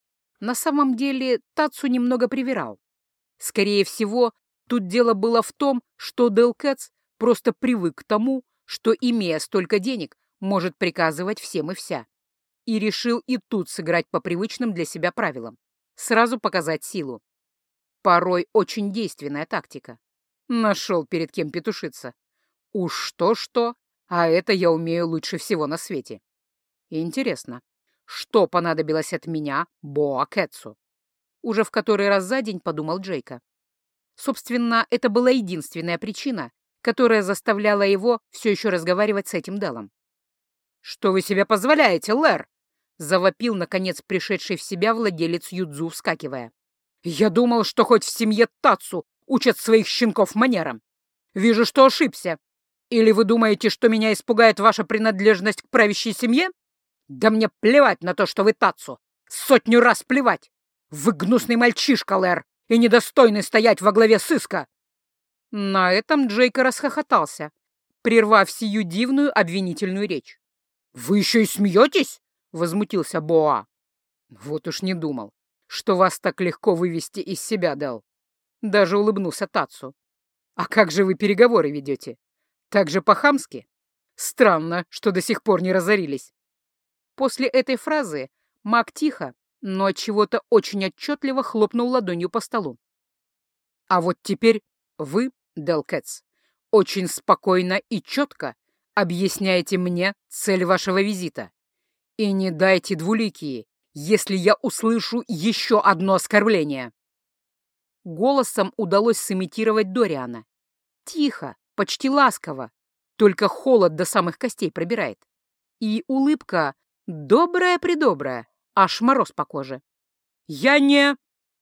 На самом деле Тацу немного привирал. Скорее всего, тут дело было в том, что Делкетс просто привык к тому, что, имея столько денег, может приказывать всем и вся. И решил и тут сыграть по привычным для себя правилам. Сразу показать силу. Порой очень действенная тактика. Нашел перед кем петушиться. Уж что-что, а это я умею лучше всего на свете. Интересно, что понадобилось от меня Боа Кэтсу? Уже в который раз за день подумал Джейка. Собственно, это была единственная причина, которая заставляла его все еще разговаривать с этим Делом. «Что вы себе позволяете, Лэр?» — завопил, наконец, пришедший в себя владелец Юдзу, вскакивая. «Я думал, что хоть в семье Тацу учат своих щенков манерам. Вижу, что ошибся. Или вы думаете, что меня испугает ваша принадлежность к правящей семье? Да мне плевать на то, что вы Тацу. 100 раз плевать. Вы гнусный мальчишка, Лэр, и недостойный стоять во главе сыска». На этом Джейка расхохотался, прервав сию дивную обвинительную речь. «Вы еще и смеетесь?» — возмутился Боа. «Вот уж не думал, что вас так легко вывести из себя, Дэл». Даже улыбнулся Тацу. «А как же вы переговоры ведете? Так же по-хамски? Странно, что до сих пор не разорились». После этой фразы маг тихо, но от чего-то очень отчетливо хлопнул ладонью по столу. «А вот теперь вы, Делкетс, очень спокойно и четко объясняете мне цель вашего визита. И не дайте двуликие, если я услышу еще одно оскорбление». Голосом удалось сымитировать Дориана. Тихо, почти ласково, только холод до самых костей пробирает. И улыбка добрая-предобрая, аж мороз по коже. «Я не...»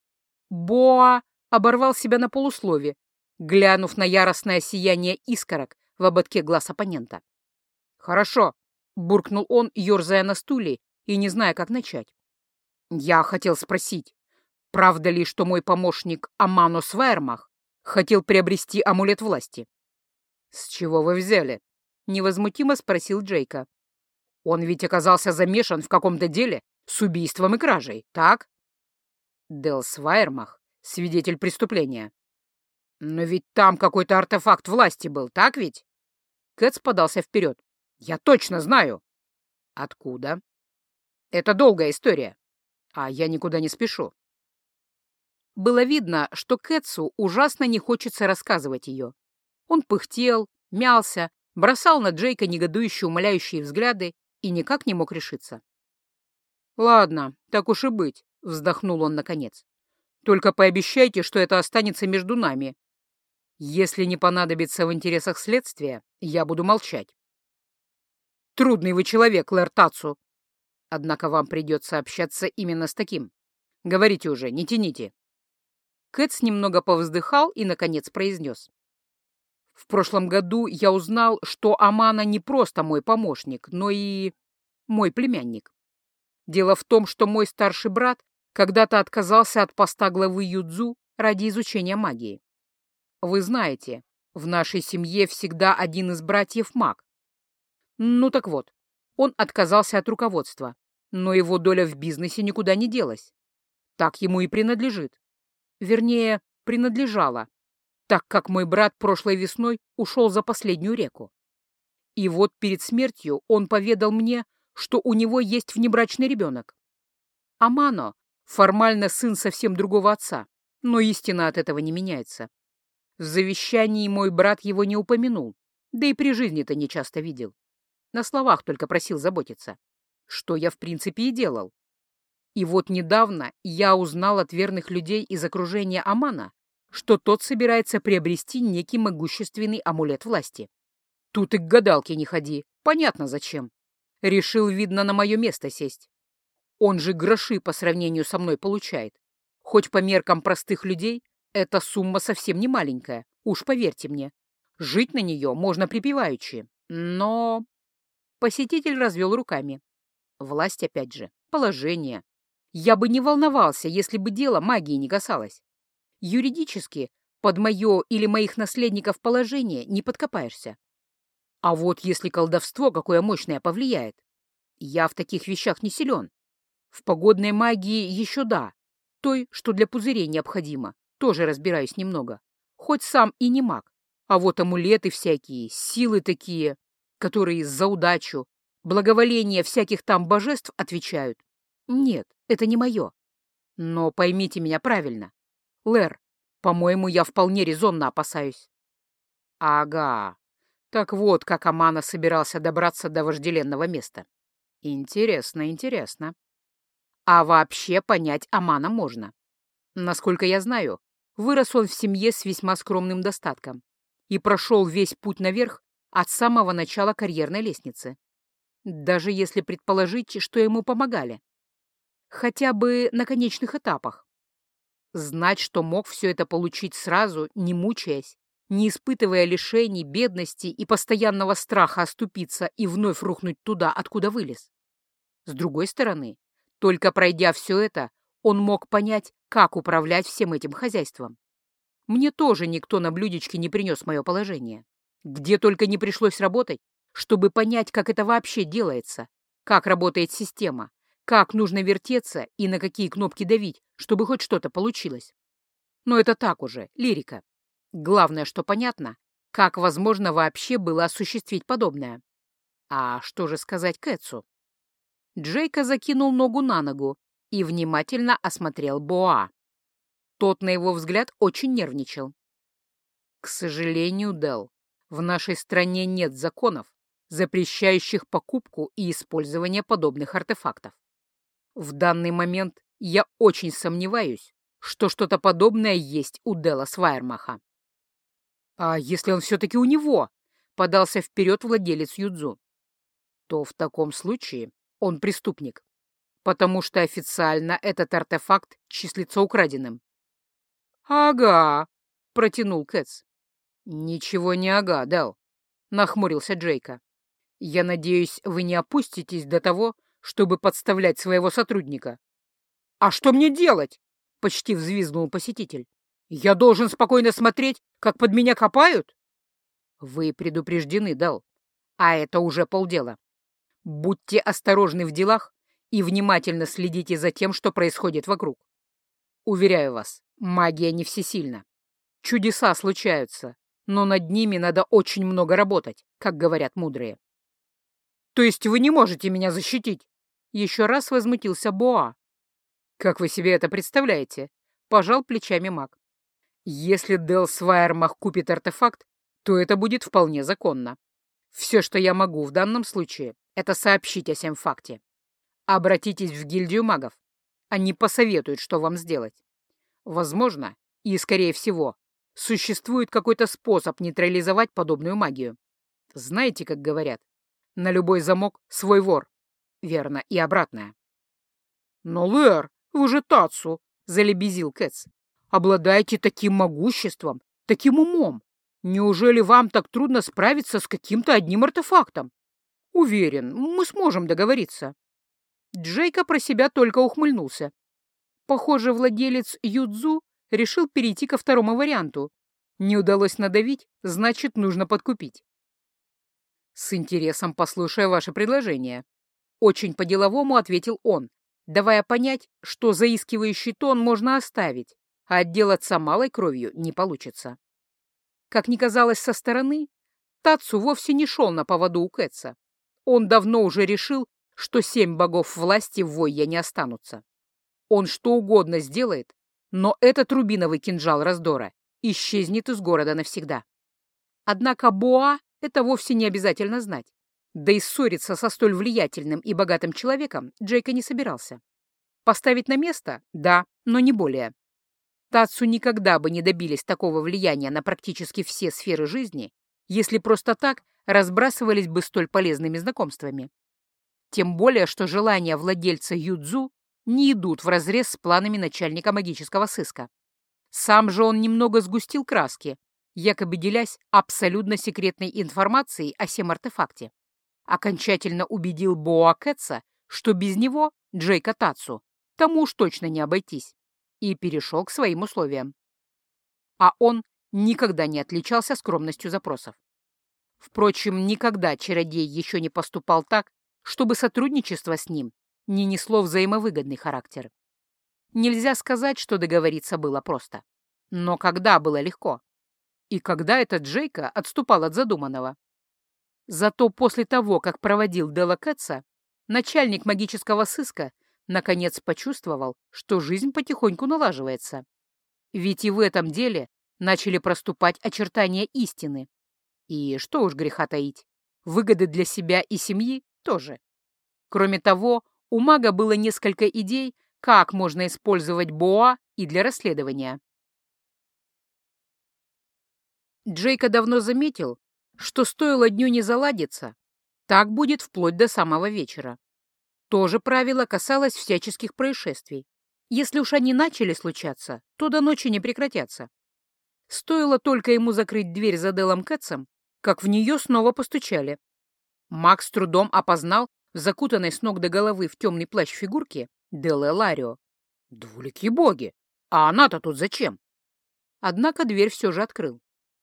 Боа оборвал себя на полуслове, глянув на яростное сияние искорок в ободке глаз оппонента. «Хорошо», — буркнул он, ерзая на стуле и не зная, как начать. «Я хотел спросить, правда ли, что мой помощник Амано Свайермах хотел приобрести амулет власти?» «С чего вы взяли?» — невозмутимо спросил Джейка. «Он ведь оказался замешан в каком-то деле с убийством и кражей, так?» Дел Свайермах — свидетель преступления. «Но ведь там какой-то артефакт власти был, так ведь?» Кэтс подался вперед. «Я точно знаю». «Откуда?» «Это долгая история, а я никуда не спешу». Было видно, что Кэтсу ужасно не хочется рассказывать ее. Он пыхтел, мялся, бросал на Джейка негодующие умоляющие взгляды и никак не мог решиться. «Ладно, так уж и быть», — вздохнул он наконец. «Только пообещайте, что это останется между нами. Если не понадобится в интересах следствия, я буду молчать». «Трудный вы человек, Лэр Тацу. Однако вам придется общаться именно с таким. Говорите уже, не тяните». Кэтс немного повздыхал и, наконец, произнес. В прошлом году я узнал, что Амана не просто мой помощник, но и мой племянник. Дело в том, что мой старший брат когда-то отказался от поста главы Юдзу ради изучения магии. Вы знаете, в нашей семье всегда один из братьев маг. Ну так вот, он отказался от руководства, но его доля в бизнесе никуда не делась. Так ему и принадлежит. Вернее, принадлежала, так как мой брат прошлой весной ушел за последнюю реку. И вот перед смертью он поведал мне, что у него есть внебрачный ребенок. Амано формально сын совсем другого отца, но истина от этого не меняется. В завещании мой брат его не упомянул, да и при жизни-то не часто видел. На словах только просил заботиться, что я в принципе и делал. И вот недавно я узнал от верных людей из окружения Амана, что тот собирается приобрести некий могущественный амулет власти. Тут и к гадалке не ходи, понятно зачем. Решил, видно, на мое место сесть. Он же гроши по сравнению со мной получает. Хоть по меркам простых людей эта сумма совсем не маленькая, уж поверьте мне. Жить на нее можно припеваючи, но... Посетитель развел руками. Власть, опять же, положение. Я бы не волновался, если бы дело магии не касалось. Юридически под мое или моих наследников положение не подкопаешься. А вот если колдовство какое мощное повлияет, я в таких вещах не силен. В погодной магии еще да, той, что для пузырей необходимо, тоже разбираюсь немного. Хоть сам и не маг, а вот амулеты всякие, силы такие, которые за удачу, благоволение всяких там божеств отвечают. Нет, это не мое. Но поймите меня правильно. Лэр, по-моему, я вполне резонно опасаюсь. Ага. Так вот, как Амана собирался добраться до вожделенного места. Интересно, интересно. А вообще понять Амана можно. Насколько я знаю, вырос он в семье с весьма скромным достатком и прошел весь путь наверх от самого начала карьерной лестницы. Даже если предположить, что ему помогали. Хотя бы на конечных этапах. Знать, что мог все это получить сразу, не мучаясь, не испытывая лишений, бедности и постоянного страха оступиться и вновь рухнуть туда, откуда вылез. С другой стороны, только пройдя все это, он мог понять, как управлять всем этим хозяйством. Мне тоже никто на блюдечке не принес мое положение. Где только не пришлось работать, чтобы понять, как это вообще делается, как работает система, как нужно вертеться и на какие кнопки давить, чтобы хоть что-то получилось. Но это так уже, лирика. Главное, что понятно, как возможно вообще было осуществить подобное. А что же сказать Кэтсу? Джейка закинул ногу на ногу и внимательно осмотрел Боа. Тот, на его взгляд, очень нервничал. К сожалению, Дел, в нашей стране нет законов, запрещающих покупку и использование подобных артефактов. В данный момент я очень сомневаюсь, что что-то подобное есть у Дела Свайермаха. А если он все-таки у него, подался вперед владелец Юдзу, то в таком случае он преступник, потому что официально этот артефакт числится украденным. «Ага», — протянул Кэтс. «Ничего не ага, Дел», — нахмурился Джейка. «Я надеюсь, вы не опуститесь до того, чтобы подставлять своего сотрудника». «А что мне делать?» — почти взвизгнул посетитель. «Я должен спокойно смотреть, как под меня копают?» «Вы предупреждены, Дел, а это уже полдела. Будьте осторожны в делах и внимательно следите за тем, что происходит вокруг. Уверяю вас, магия не всесильна. Чудеса случаются, но над ними надо очень много работать, как говорят мудрые». «То есть вы не можете меня защитить?» Еще раз возмутился Боа. «Как вы себе это представляете?» — пожал плечами маг. «Если Дел Свайермах купит артефакт, то это будет вполне законно. Все, что я могу в данном случае, это сообщить о сем факте. Обратитесь в гильдию магов. Они посоветуют, что вам сделать. Возможно, и, скорее всего, существует какой-то способ нейтрализовать подобную магию. Знаете, как говорят, на любой замок свой вор. Верно, и обратное». «Но, Лэр, вы же Тацу!» — залебезил Кэтс. «Обладаете таким могуществом, таким умом. Неужели вам так трудно справиться с каким-то одним артефактом? Уверен, мы сможем договориться». Джейка про себя только ухмыльнулся. Похоже, владелец Юдзу решил перейти ко второму варианту. Не удалось надавить, значит, нужно подкупить. «С интересом послушаю ваше предложение», — очень по-деловому ответил он, давая понять, что заискивающий тон можно оставить, а отделаться малой кровью не получится. Как ни казалось со стороны, Тацу вовсе не шел на поводу у Кэтса. Он давно уже решил, что 7 богов власти в Войе не останутся. Он что угодно сделает, но этот рубиновый кинжал раздора исчезнет из города навсегда. Однако Боа это вовсе не обязательно знать. Да и ссориться со столь влиятельным и богатым человеком Джейка не собирался. Поставить на место? Да, но не более. Тацу никогда бы не добились такого влияния на практически все сферы жизни, если просто так разбрасывались бы столь полезными знакомствами. Тем более, что желания владельца Юдзу не идут вразрез с планами начальника магического сыска. Сам же он немного сгустил краски, якобы делясь абсолютно секретной информацией о сем артефакте. Окончательно убедил Боа Кэтса, что без него, Джейка Тацу, тому уж точно не обойтись, и перешел к своим условиям. А он никогда не отличался скромностью запросов. Впрочем, никогда чародей еще не поступал так, чтобы сотрудничество с ним не несло взаимовыгодный характер. Нельзя сказать, что договориться было просто. Но когда было легко? И когда этот Джейка отступал от задуманного? Зато после того, как проводил Делла Кэтса, начальник магического сыска наконец почувствовал, что жизнь потихоньку налаживается. Ведь и в этом деле начали проступать очертания истины. И что уж греха таить, выгоды для себя и семьи тоже. Кроме того, у мага было несколько идей, как можно использовать Боа и для расследования. Джейка давно заметил, что стоило дню не заладиться, так будет вплоть до самого вечера. То же правило касалось всяческих происшествий. Если уж они начали случаться, то до ночи не прекратятся. Стоило только ему закрыть дверь за Делом Кэтсом, как в нее снова постучали. Маг с трудом опознал в закутанной с ног до головы в темный плащ фигурки Делла Ларио. Двуликие боги! А она-то тут зачем? Однако дверь все же открыл.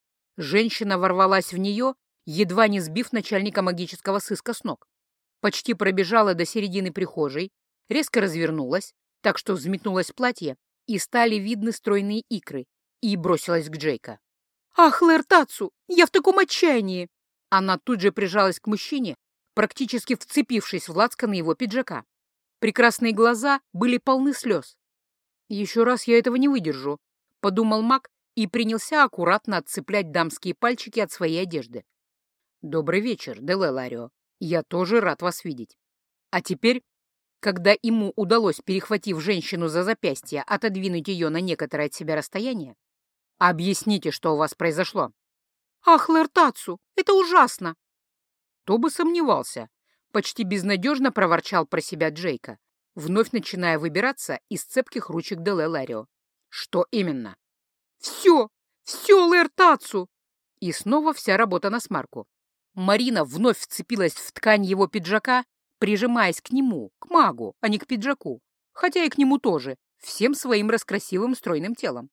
Женщина ворвалась в нее, едва не сбив начальника магического сыска с ног. Почти пробежала до середины прихожей, резко развернулась, так что взметнулось платье, и стали видны стройные икры, и бросилась к Джейка. «Ах, Лэр Тацу, я в таком отчаянии!» Она тут же прижалась к мужчине, практически вцепившись в лацканы его пиджака. Прекрасные глаза были полны слез. «Еще раз я этого не выдержу», — подумал маг и принялся аккуратно отцеплять дамские пальчики от своей одежды. «Добрый вечер, Делла Ларио. Я тоже рад вас видеть». А теперь, когда ему удалось, перехватив женщину за запястье, отодвинуть ее на некоторое от себя расстояние, «Объясните, что у вас произошло». «Ах, Лэр Тацу, это ужасно!» «Кто бы сомневался», — почти безнадежно проворчал про себя Джейка, вновь начиная выбираться из цепких ручек Делла Ларио. «Что именно?» «Все! Все, Лэр Тацу!» И снова вся работа на смарку. Марина вновь вцепилась в ткань его пиджака, прижимаясь к нему, к магу, а не к пиджаку, хотя и к нему тоже, всем своим раскрасивым стройным телом.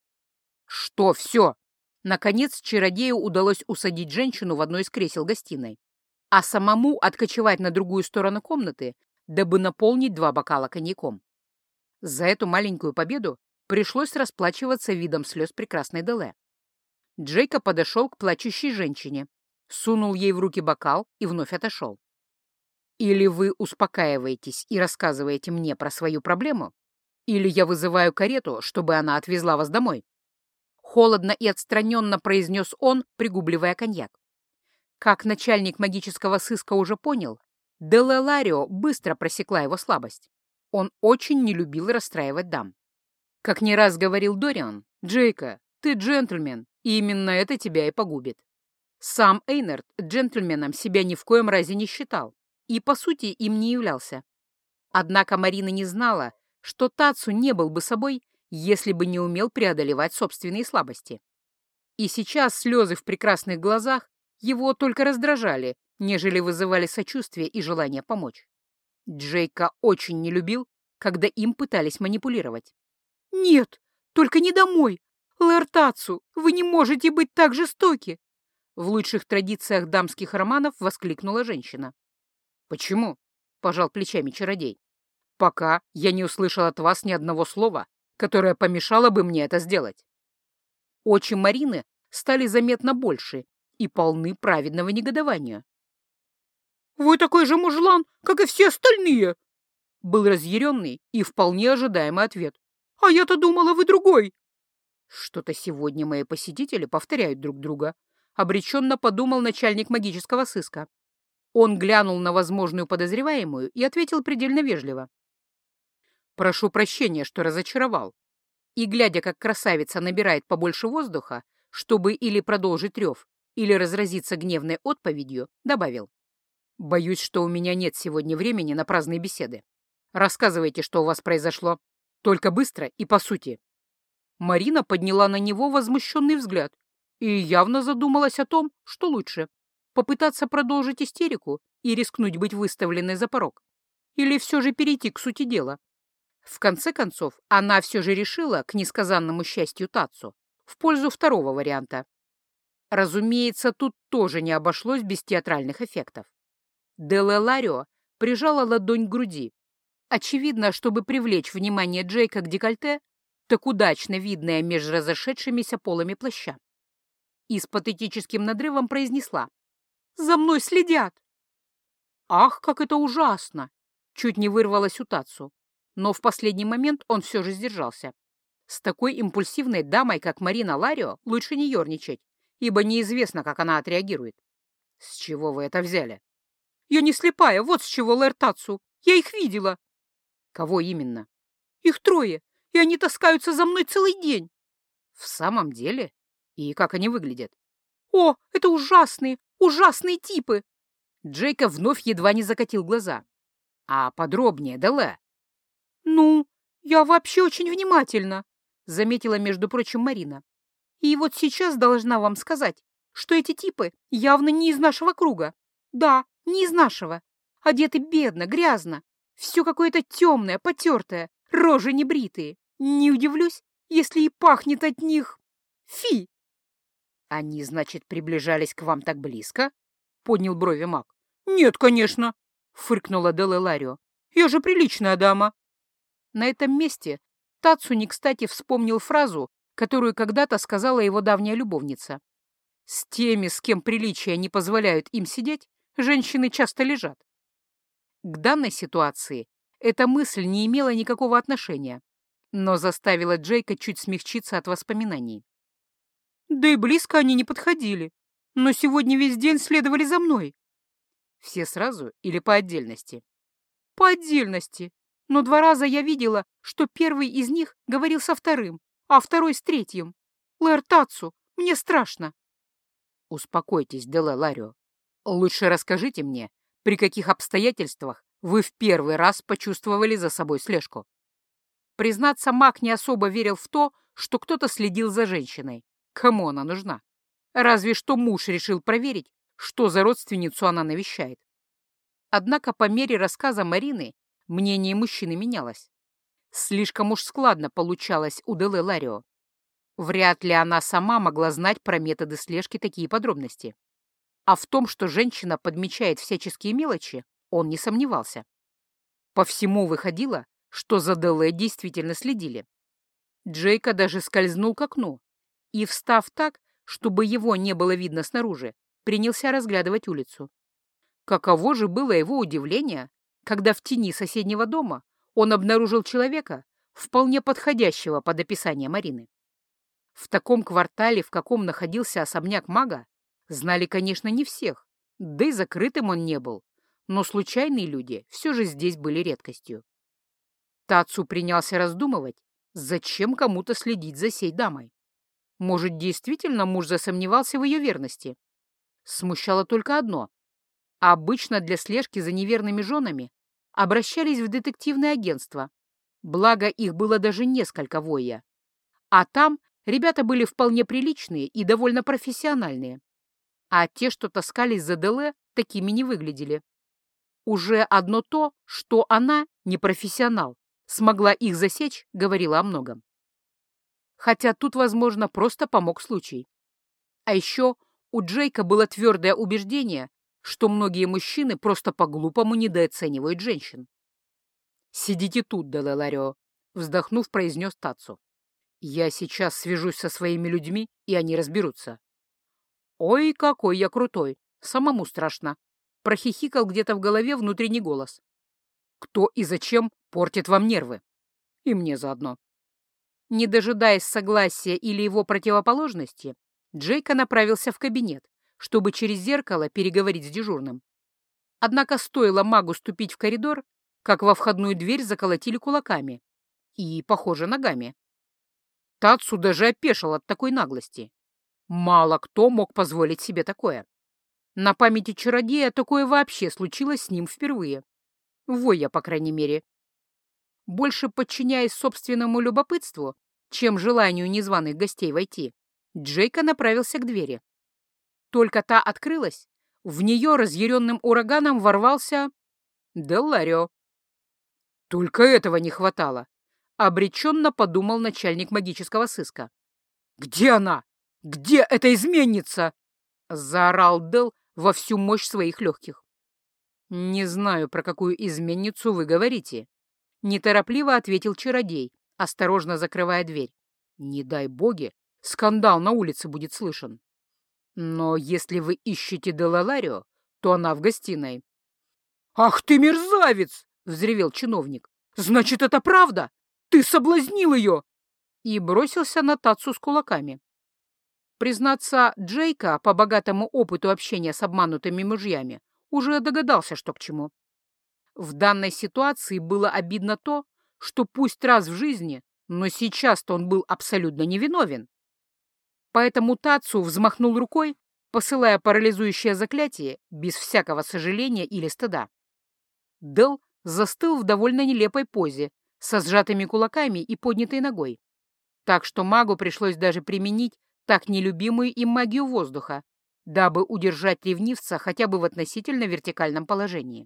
«Что все?» Наконец чародею удалось усадить женщину в одно из кресел гостиной, а самому откочевать на другую сторону комнаты, дабы наполнить 2 бокала коньяком. За эту маленькую победу пришлось расплачиваться видом слез прекрасной Деле. Джейка подошел к плачущей женщине, сунул ей в руки бокал и вновь отошел. «Или вы успокаиваетесь и рассказываете мне про свою проблему, или я вызываю карету, чтобы она отвезла вас домой». Холодно и отстраненно произнес он, пригубливая коньяк. Как начальник магического сыска уже понял, Делла Ларио быстро просекла его слабость. Он очень не любил расстраивать дам. Как не раз говорил Дориан, «Джейка, ты джентльмен, и именно это тебя и погубит». Сам Эйнард джентльменом себя ни в коем разе не считал и, по сути, им не являлся. Однако Марина не знала, что Тацу не был бы собой, если бы не умел преодолевать собственные слабости. И сейчас слезы в прекрасных глазах его только раздражали, нежели вызывали сочувствие и желание помочь. Джейка очень не любил, когда им пытались манипулировать. «Нет, только не домой! Лэр-Татсу, вы не можете быть так жестоки!» В лучших традициях дамских романов воскликнула женщина. «Почему?» — пожал плечами чародей. «Пока я не услышал от вас ни одного слова, которое помешало бы мне это сделать». Очи Марины стали заметно больше и полны праведного негодования. «Вы такой же мужлан, как и все остальные!» Был разъяренный и вполне ожидаемый ответ. «А я-то думала, вы другой!» «Что-то сегодня мои посетители повторяют друг друга», — обреченно подумал начальник магического сыска. Он глянул на возможную подозреваемую и ответил предельно вежливо. «Прошу прощения, что разочаровал». И, глядя, как красавица набирает побольше воздуха, чтобы или продолжить рев, или разразиться гневной отповедью, добавил. «Боюсь, что у меня нет сегодня времени на праздные беседы. Рассказывайте, что у вас произошло. Только быстро и по сути». Марина подняла на него возмущенный взгляд и явно задумалась о том, что лучше — попытаться продолжить истерику и рискнуть быть выставленной за порог, или все же перейти к сути дела. В конце концов, она все же решила, к несказанному счастью Тацу, в пользу второго варианта. Разумеется, тут тоже не обошлось без театральных эффектов. Делла Ларио прижала ладонь к груди. Очевидно, чтобы привлечь внимание Джейка к декольте, так удачно видное между разошедшимися полами плаща. И с патетическим надрывом произнесла: «За мной следят!» «Ах, как это ужасно!» Чуть не вырвалось у Тацу, но в последний момент он все же сдержался. С такой импульсивной дамой, как Марина Ларио, лучше не ерничать, ибо неизвестно, как она отреагирует. «С чего вы это взяли?» «Я не слепая, вот с чего, Лэр Тацу. Я их видела». «Кого именно?» «Их трое, и они таскаются за мной целый день». «В самом деле? И как они выглядят?» «О, это ужасные, ужасные типы!» Джейка вновь едва не закатил глаза. «А подробнее, Делэ?» «Ну, я вообще очень внимательна», — заметила, между прочим, Марина. «И вот сейчас должна вам сказать, что эти типы явно не из нашего круга. Да, не из нашего. Одеты бедно, грязно. Все какое-то темное, потертое, рожи небритые. Не удивлюсь, если и пахнет от них. Фи!» «Они, значит, приближались к вам так близко?» — поднял брови маг. «Нет, конечно», — фыркнула Делла Ларио. «Я же приличная дама». На этом месте Тацу не кстати вспомнил фразу, которую когда-то сказала его давняя любовница. «С теми, с кем приличия не позволяют им сидеть, женщины часто лежат». К данной ситуации эта мысль не имела никакого отношения, но заставила Джейка чуть смягчиться от воспоминаний. «Да и близко они не подходили, но сегодня весь день следовали за мной». «Все сразу или по отдельности?» «По отдельности. Но 2 раза я видела, что первый из них говорил со вторым, а второй с третьим. Лэр Тацу, мне страшно». «Успокойтесь, Делла Ларио. Лучше расскажите мне, при каких обстоятельствах вы в первый раз почувствовали за собой слежку». Признаться, маг не особо верил в то, что кто-то следил за женщиной. Кому она нужна? Разве что муж решил проверить, что за родственницу она навещает. Однако по мере рассказа Марины мнение мужчины менялось. Слишком уж складно получалось у Делы Ларио. Вряд ли она сама могла знать про методы слежки такие подробности. А в том, что женщина подмечает всяческие мелочи, он не сомневался. По всему выходило, что за Делой действительно следили. Джейка даже скользнул к окну и, встав так, чтобы его не было видно снаружи, принялся разглядывать улицу. Каково же было его удивление, когда в тени соседнего дома он обнаружил человека, вполне подходящего под описание Марины. В таком квартале, в каком находился особняк мага, знали, конечно, не всех, да и закрытым он не был, но случайные люди все же здесь были редкостью. Тацу принялся раздумывать, зачем кому-то следить за сей дамой. Может, действительно муж засомневался в ее верности? Смущало только одно. Обычно для слежки за неверными женами обращались в детективное агентство, благо их было даже несколько воя. А там Ребята были вполне приличные и довольно профессиональные, а те, что таскались за Деле, такими не выглядели. Уже одно то, что она, не профессионал, смогла их засечь, говорила о многом. Хотя тут, возможно, просто помог случай. А еще у Джейка было твердое убеждение, что многие мужчины просто по-глупому недооценивают женщин. «Сидите тут, Делеларио», — вздохнув, произнес Тацу. «Я сейчас свяжусь со своими людьми, и они разберутся». «Ой, какой я крутой! Самому страшно!» — прохихикал где-то в голове внутренний голос. «Кто и зачем портит вам нервы? И мне заодно». Не дожидаясь согласия или его противоположности, Джейка направился в кабинет, чтобы через зеркало переговорить с дежурным. Однако стоило магу ступить в коридор, как во входную дверь заколотили кулаками и, похоже, ногами. Тацу даже опешил от такой наглости. Мало кто мог позволить себе такое. На памяти чародея такое вообще случилось с ним впервые. Воя, по крайней мере. Больше подчиняясь собственному любопытству, чем желанию незваных гостей войти, Джейка направился к двери. Только та открылась, в нее разъяренным ураганом ворвался Делларио. Только этого не хватало, обреченно подумал начальник магического сыска. «Где она? Где эта изменница?» — заорал Дел во всю мощь своих легких. «Не знаю, про какую изменницу вы говорите», — неторопливо ответил чародей, осторожно закрывая дверь. «Не дай боги, скандал на улице будет слышен. Но если вы ищете Делаларио, то она в гостиной». «Ах ты мерзавец!» — взревел чиновник. «Значит, это правда? Ты соблазнил ее!» И бросился на Тацу с кулаками. Признаться, Джейка, по богатому опыту общения с обманутыми мужьями, уже догадался, что к чему. В данной ситуации было обидно то, что пусть раз в жизни, но сейчас-то он был абсолютно невиновен. Поэтому Тацу взмахнул рукой, посылая парализующее заклятие без всякого сожаления или стыда. Дел застыл в довольно нелепой позе, со сжатыми кулаками и поднятой ногой. Так что магу пришлось даже применить так нелюбимую им магию воздуха, дабы удержать ревнивца хотя бы в относительно вертикальном положении.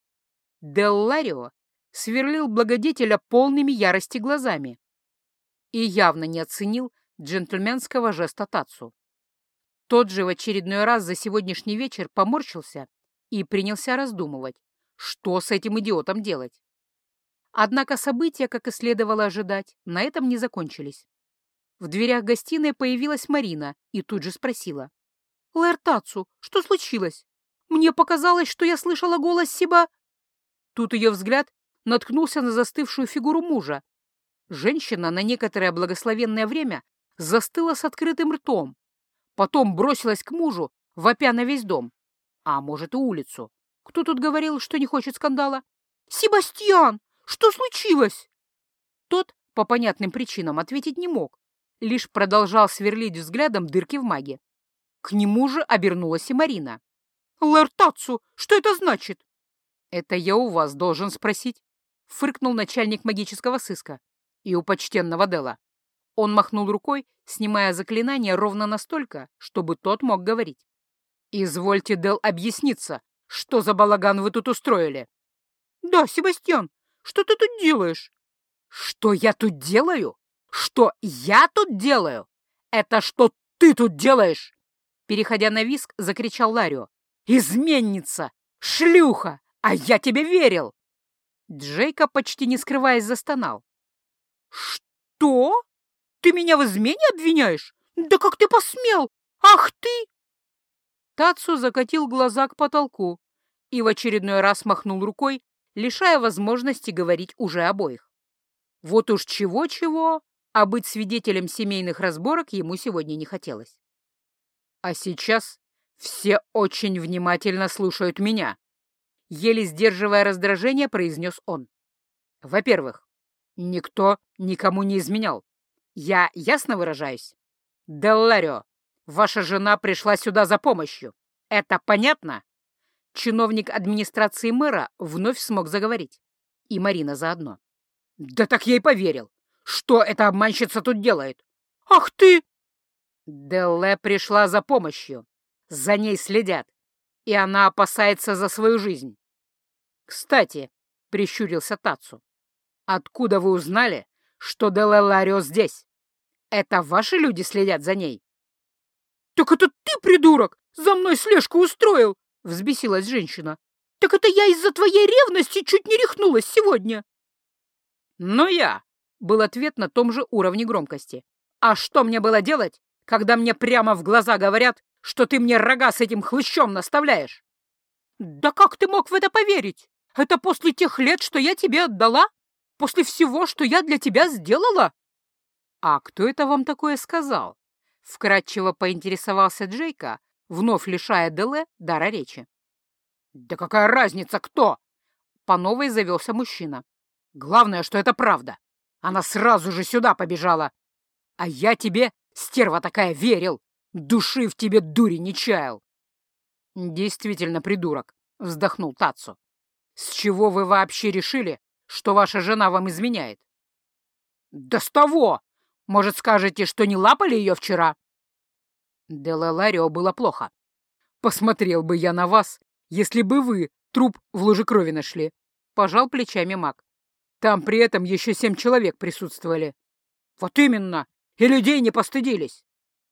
Делларио сверлил благодетеля полными ярости глазами и явно не оценил джентльменского жеста Тацу. Тот же в очередной раз за сегодняшний вечер поморщился и принялся раздумывать, что с этим идиотом делать. Однако события, как и следовало ожидать, на этом не закончились. В дверях гостиной появилась Марина и тут же спросила. «Лэр Тацу, что случилось? Мне показалось, что я слышала голос Сиба...» Тут ее взгляд наткнулся на застывшую фигуру мужа. Женщина на некоторое благословенное время застыла с открытым ртом, потом бросилась к мужу, вопя на весь дом. А может, и улицу. Кто тут говорил, что не хочет скандала? «Себастьян, что случилось?» Тот, по понятным причинам, ответить не мог, лишь продолжал сверлить взглядом дырки в маге. К нему же обернулась и Марина. «Лэр Тацу, что это значит?» «Это я у вас должен спросить», — фыркнул начальник магического сыска. «И у почтенного Дела». Он махнул рукой, снимая заклинание ровно настолько, чтобы тот мог говорить. «Извольте, Дел, объясниться, что за балаган вы тут устроили?» «Да, Себастьян, что ты тут делаешь?» «Что я тут делаю? Что я тут делаю? Это что ты тут делаешь?» Переходя на визг, закричал Ларио. «Изменница! Шлюха! А я тебе верил!» Джейка, почти не скрываясь, застонал. «Что? Ты меня в измене обвиняешь? Да как ты посмел? Ах ты!» Тацу закатил глаза к потолку и в очередной раз махнул рукой, лишая возможности говорить уже обоих. Вот уж чего-чего, а быть свидетелем семейных разборок ему сегодня не хотелось. «А сейчас все очень внимательно слушают меня», — еле сдерживая раздражение, произнес он. «Во-первых, никто никому не изменял. Я ясно выражаюсь? Делларио, ваша жена пришла сюда за помощью. Это понятно?» Чиновник администрации мэра вновь смог заговорить. И Марина заодно. «Да так я и поверил. Что эта обманщица тут делает? Ах ты!» Делле пришла за помощью. За ней следят, и она опасается за свою жизнь. Кстати, — прищурился Тацу, — откуда вы узнали, что Делле Ларио здесь? Это ваши люди следят за ней? «Так это ты, придурок, за мной слежку устроил!» — взбесилась женщина. «Так это я из-за твоей ревности чуть не рехнулась сегодня!» «Ну я!» — был ответ на том же уровне громкости. «А что мне было делать, когда мне прямо в глаза говорят, что ты мне рога с этим хлыщом наставляешь?» «Да как ты мог в это поверить? Это после тех лет, что я тебе отдала? После всего, что я для тебя сделала?» «А кто это вам такое сказал?» — вкратчиво поинтересовался Джейка, вновь лишая Деле дара речи. «Да какая разница, кто?» — по новой завелся мужчина. «Главное, что это правда. Она сразу же сюда побежала. А я тебе, стерва такая, верил. Души в тебе дури не чаял». «Действительно придурок», — вздохнул Тацу. «С чего вы вообще решили, что ваша жена вам изменяет?» «Да с того! Может, скажете, что не лапали ее вчера?» Деле Ларио было плохо. «Посмотрел бы я на вас, если бы вы труп в луже крови нашли», — пожал плечами маг. «Там при этом еще 7 человек присутствовали». «Вот именно! И людей не постыдились!»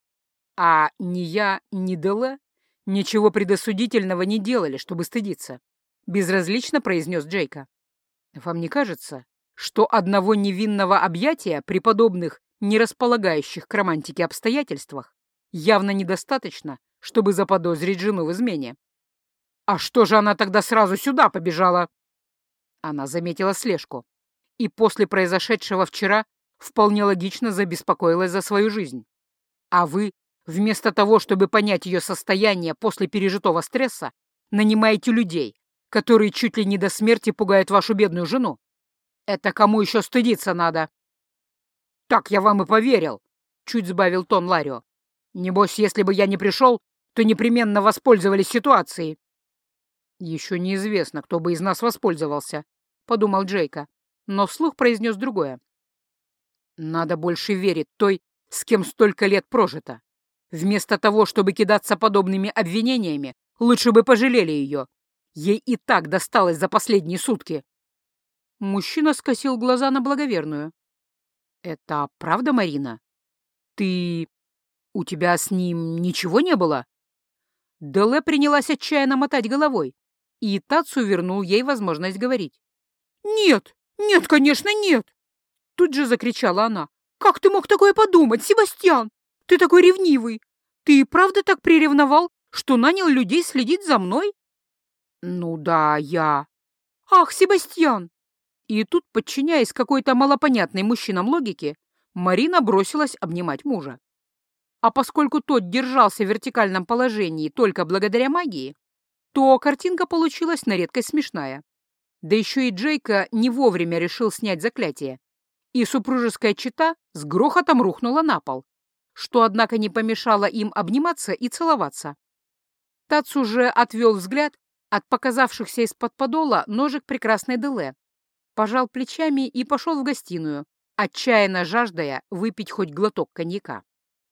«А ни я, ни Деле ничего предосудительного не делали, чтобы стыдиться», — безразлично произнес Джейка. «Вам не кажется, что одного невинного объятия при подобных, не располагающих к романтике обстоятельствах, явно недостаточно, чтобы заподозрить жену в измене?» «А что же она тогда сразу сюда побежала?» Она заметила слежку, и после произошедшего вчера вполне логично забеспокоилась за свою жизнь. А вы, вместо того, чтобы понять ее состояние после пережитого стресса, нанимаете людей, которые чуть ли не до смерти пугают вашу бедную жену. Это кому еще стыдиться надо?» «Так я вам и поверил», — чуть сбавил тон Ларио. «Небось, если бы я не пришел, то непременно воспользовались ситуацией». «Еще неизвестно, кто бы из нас воспользовался», — подумал Джейка, но вслух произнес другое. «Надо больше верить той, с кем столько лет прожито. Вместо того, чтобы кидаться подобными обвинениями, лучше бы пожалели ее. Ей и так досталось за последние сутки». Мужчина скосил глаза на благоверную. «Это правда, Марина? Ты... У тебя с ним ничего не было?» Деле принялась отчаянно мотать головой, и Тацу вернул ей возможность говорить. «Нет, нет, конечно, нет!» Тут же закричала она. «Как ты мог такое подумать, Себастьян? Ты такой ревнивый! Ты и правда так приревновал, что нанял людей следить за мной?» «Ну да, я...» «Ах, Себастьян!» И тут, подчиняясь какой-то малопонятной мужчинам логике, Марина бросилась обнимать мужа. А поскольку тот держался в вертикальном положении только благодаря магии, то картинка получилась на редкость смешная. Да еще и Джейка не вовремя решил снять заклятие, и супружеская чета с грохотом рухнула на пол, что, однако, не помешало им обниматься и целоваться. Тац уже отвел взгляд от показавшихся из-под подола ножек прекрасной Деле, пожал плечами и пошел в гостиную, отчаянно жаждая выпить хоть глоток коньяка.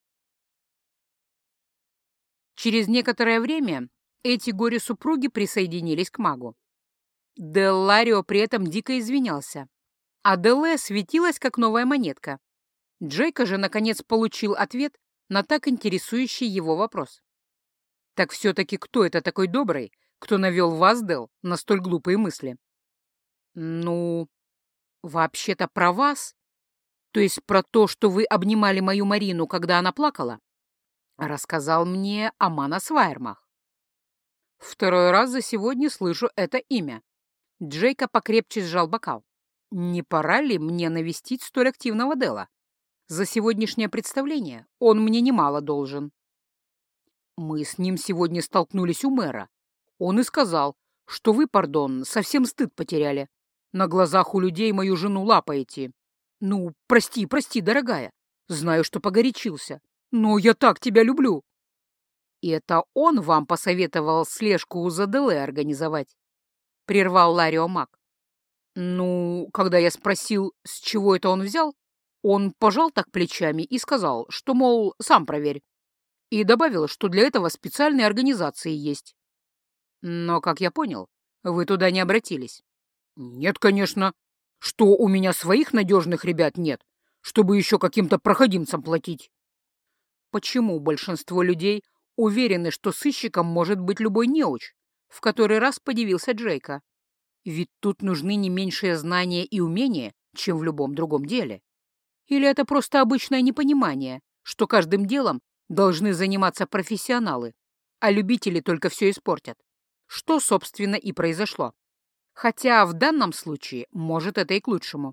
Через некоторое время эти горе-супруги присоединились к магу. Дель Ларио при этом дико извинялся, а Деле светилась, как новая монетка. Джейка же, наконец, получил ответ на так интересующий его вопрос. «Так все-таки кто это такой добрый, кто навел вас, Дел, на столь глупые мысли?» «Ну, вообще-то про вас, то есть про то, что вы обнимали мою Марину, когда она плакала, рассказал мне Амана Свайермах. Второй раз за сегодня слышу это имя». Джейка покрепче сжал бокал. «Не пора ли мне навестить столь активного Дела? За сегодняшнее представление он мне немало должен». «Мы с ним сегодня столкнулись у мэра. Он и сказал, что вы, пардон, совсем стыд потеряли. На глазах у людей мою жену лапаете. Ну, прости, прости, дорогая. Знаю, что погорячился, но я так тебя люблю». «И это он вам посоветовал слежку за Деле организовать?» — прервал Ларио маг. «Ну, когда я спросил, с чего это он взял, Он пожал так плечами и сказал, что, мол, сам проверь. И добавил, что для этого специальные организации есть. Но, как я понял, вы туда не обратились. Нет, конечно. Что у меня своих надежных ребят нет, чтобы еще каким-то проходимцам платить? Почему большинство людей уверены, что сыщиком может быть любой неуч? В который раз подивился Джейка. Ведь тут нужны не меньшие знания и умения, чем в любом другом деле. Или это просто обычное непонимание, что каждым делом должны заниматься профессионалы, а любители только все испортят? Что, собственно, и произошло. Хотя в данном случае, может, это и к лучшему.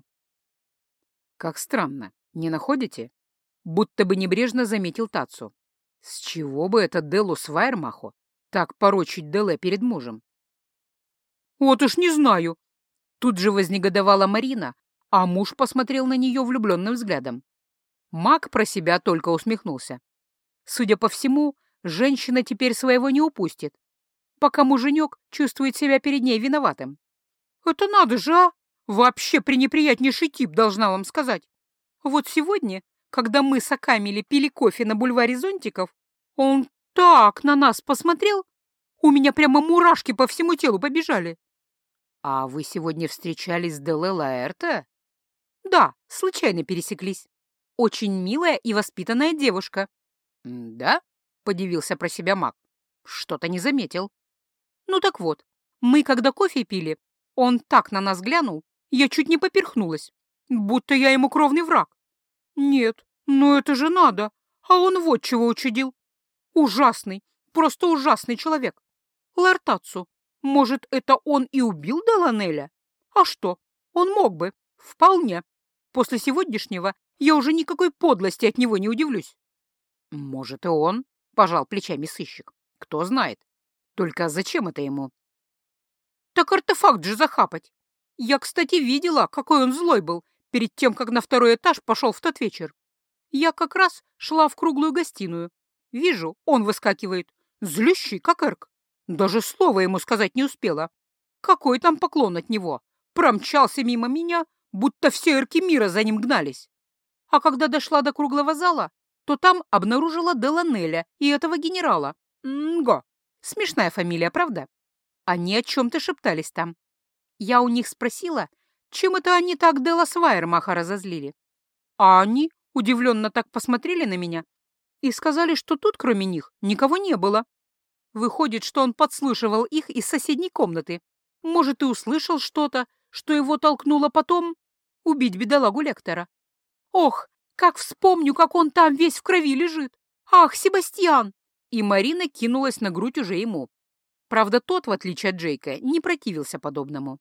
Как странно, не находите? Будто бы небрежно заметил Тацу. С чего бы это Делу Свайрмаху так порочить Деле перед мужем? Вот уж не знаю. Тут же вознегодовала Марина, а муж посмотрел на нее влюбленным взглядом. Маг про себя только усмехнулся. Судя по всему, женщина теперь своего не упустит, пока муженек чувствует себя перед ней виноватым. Это надо же, а! Вообще пренеприятнейший тип, должна вам сказать. Вот сегодня, когда мы с Акамелей пили кофе на бульваре Зонтиков, он так на нас посмотрел, у меня прямо мурашки по всему телу побежали. А вы сегодня встречались с Деле Лаэрте? Да, случайно пересеклись. Очень милая и воспитанная девушка. Да? Подивился про себя маг. Что-то не заметил. Ну так вот, мы когда кофе пили, он так на нас глянул, я чуть не поперхнулась, будто я ему кровный враг. Нет, ну это же надо, а он вот чего учудил. Ужасный, просто ужасный человек. Лартацу, может, это он и убил Деланеля? А что, он мог бы, вполне. После сегодняшнего я уже никакой подлости от него не удивлюсь. Может, и он, пожал плечами сыщик. Кто знает. Только зачем это ему? Так артефакт же захапать. Я, кстати, видела, какой он злой был перед тем, как на второй этаж пошел в тот вечер. Я как раз шла в круглую гостиную. Вижу, он выскакивает, злющий, как эрк. Даже слова ему сказать не успела. Какой там поклон от него? Промчался мимо меня, будто все эрки мира за ним гнались. А когда дошла до круглого зала, то там обнаружила Деланеля и этого генерала. Нго. Смешная фамилия, правда? Они о чем-то шептались там. Я у них спросила, чем это они так Дела Свайрмаха разозлили. А они удивленно так посмотрели на меня и сказали, что тут кроме них никого не было. Выходит, что он подслушивал их из соседней комнаты. Может, и услышал что-то, что его толкнуло потом убить бедолагу Лектора. Ох, как вспомню, как он там весь в крови лежит. Ах, Себастьян! И Марина кинулась на грудь уже ему. Правда, тот, в отличие от Джейка, не противился подобному.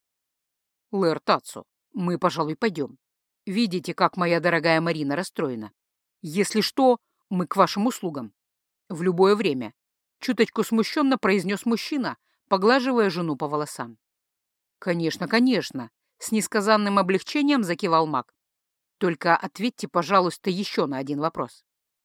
«Лэр Тацу, мы, пожалуй, пойдем. Видите, как моя дорогая Марина расстроена. Если что, мы к вашим услугам. В любое время», — чуточку смущенно произнес мужчина, поглаживая жену по волосам. «Конечно, конечно», — с несказанным облегчением закивал маг. «Только ответьте, пожалуйста, еще на один вопрос.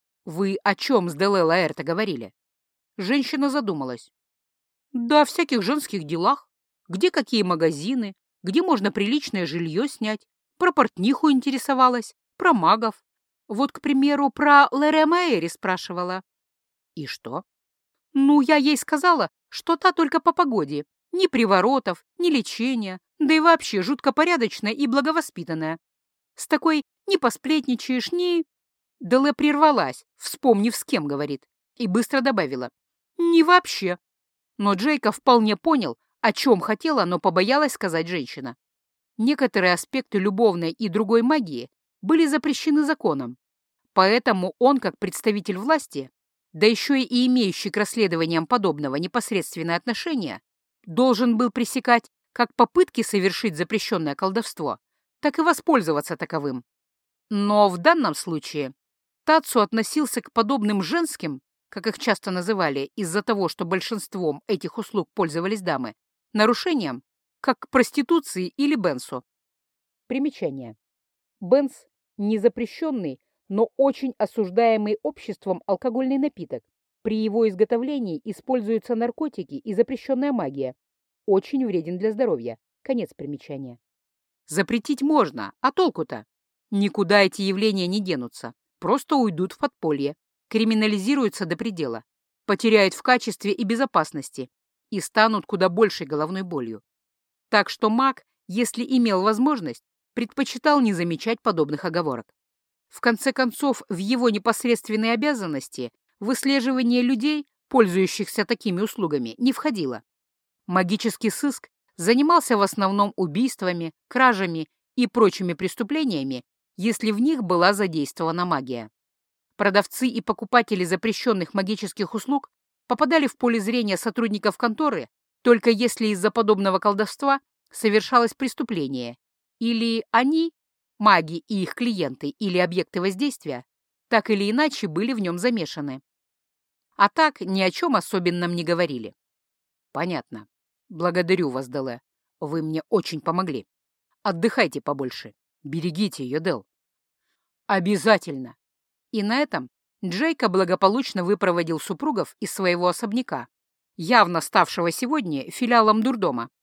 Вы о чем с Деле Лаэрте говорили?» Женщина задумалась. «Да о всяких женских делах. Где какие магазины, где можно приличное жилье снять. Про портниху интересовалась, про магов. Вот, к примеру, про Лере Мэйри спрашивала». «И что?» «Ну, я ей сказала, что та только по погоде. Ни приворотов, ни лечения, да и вообще жутко порядочная и благовоспитанная. С такой не посплетничаешь, ни...» Деле прервалась, вспомнив, с кем говорит, и быстро добавила. «Не вообще». Но Джейка вполне понял, о чем хотела, но побоялась сказать женщина. Некоторые аспекты любовной и другой магии были запрещены законом, поэтому он, как представитель власти, да еще и имеющий к расследованиям подобного непосредственное отношение, должен был пресекать как попытки совершить запрещенное колдовство, так и воспользоваться таковым. Но в данном случае Тацу относился к подобным женским, как их часто называли из-за того, что большинством этих услуг пользовались дамы, нарушениям, как к проституции или бенсу. Примечание. Бенс – незапрещенный, но очень осуждаемый обществом алкогольный напиток. При его изготовлении используются наркотики и запрещенная магия. Очень вреден для здоровья. Конец примечания. Запретить можно, а толку-то? Никуда эти явления не денутся, просто уйдут в подполье, криминализируются до предела, потеряют в качестве и безопасности и станут куда большей головной болью. Так что маг, если имел возможность, предпочитал не замечать подобных оговорок. В конце концов, в его непосредственные обязанности выслеживание людей, пользующихся такими услугами, не входило. Магический сыск занимался в основном убийствами, кражами и прочими преступлениями, если в них была задействована магия. Продавцы и покупатели запрещенных магических услуг попадали в поле зрения сотрудников конторы только если из-за подобного колдовства совершалось преступление, или они, маги и их клиенты или объекты воздействия, так или иначе были в нем замешаны. А так ни о чем особенном не говорили. Понятно. Благодарю вас, Деле. Вы мне очень помогли. Отдыхайте побольше. Берегите ее, Дел. Обязательно. И на этом Джейка благополучно выпроводил супругов из своего особняка, явно ставшего сегодня филиалом дурдома.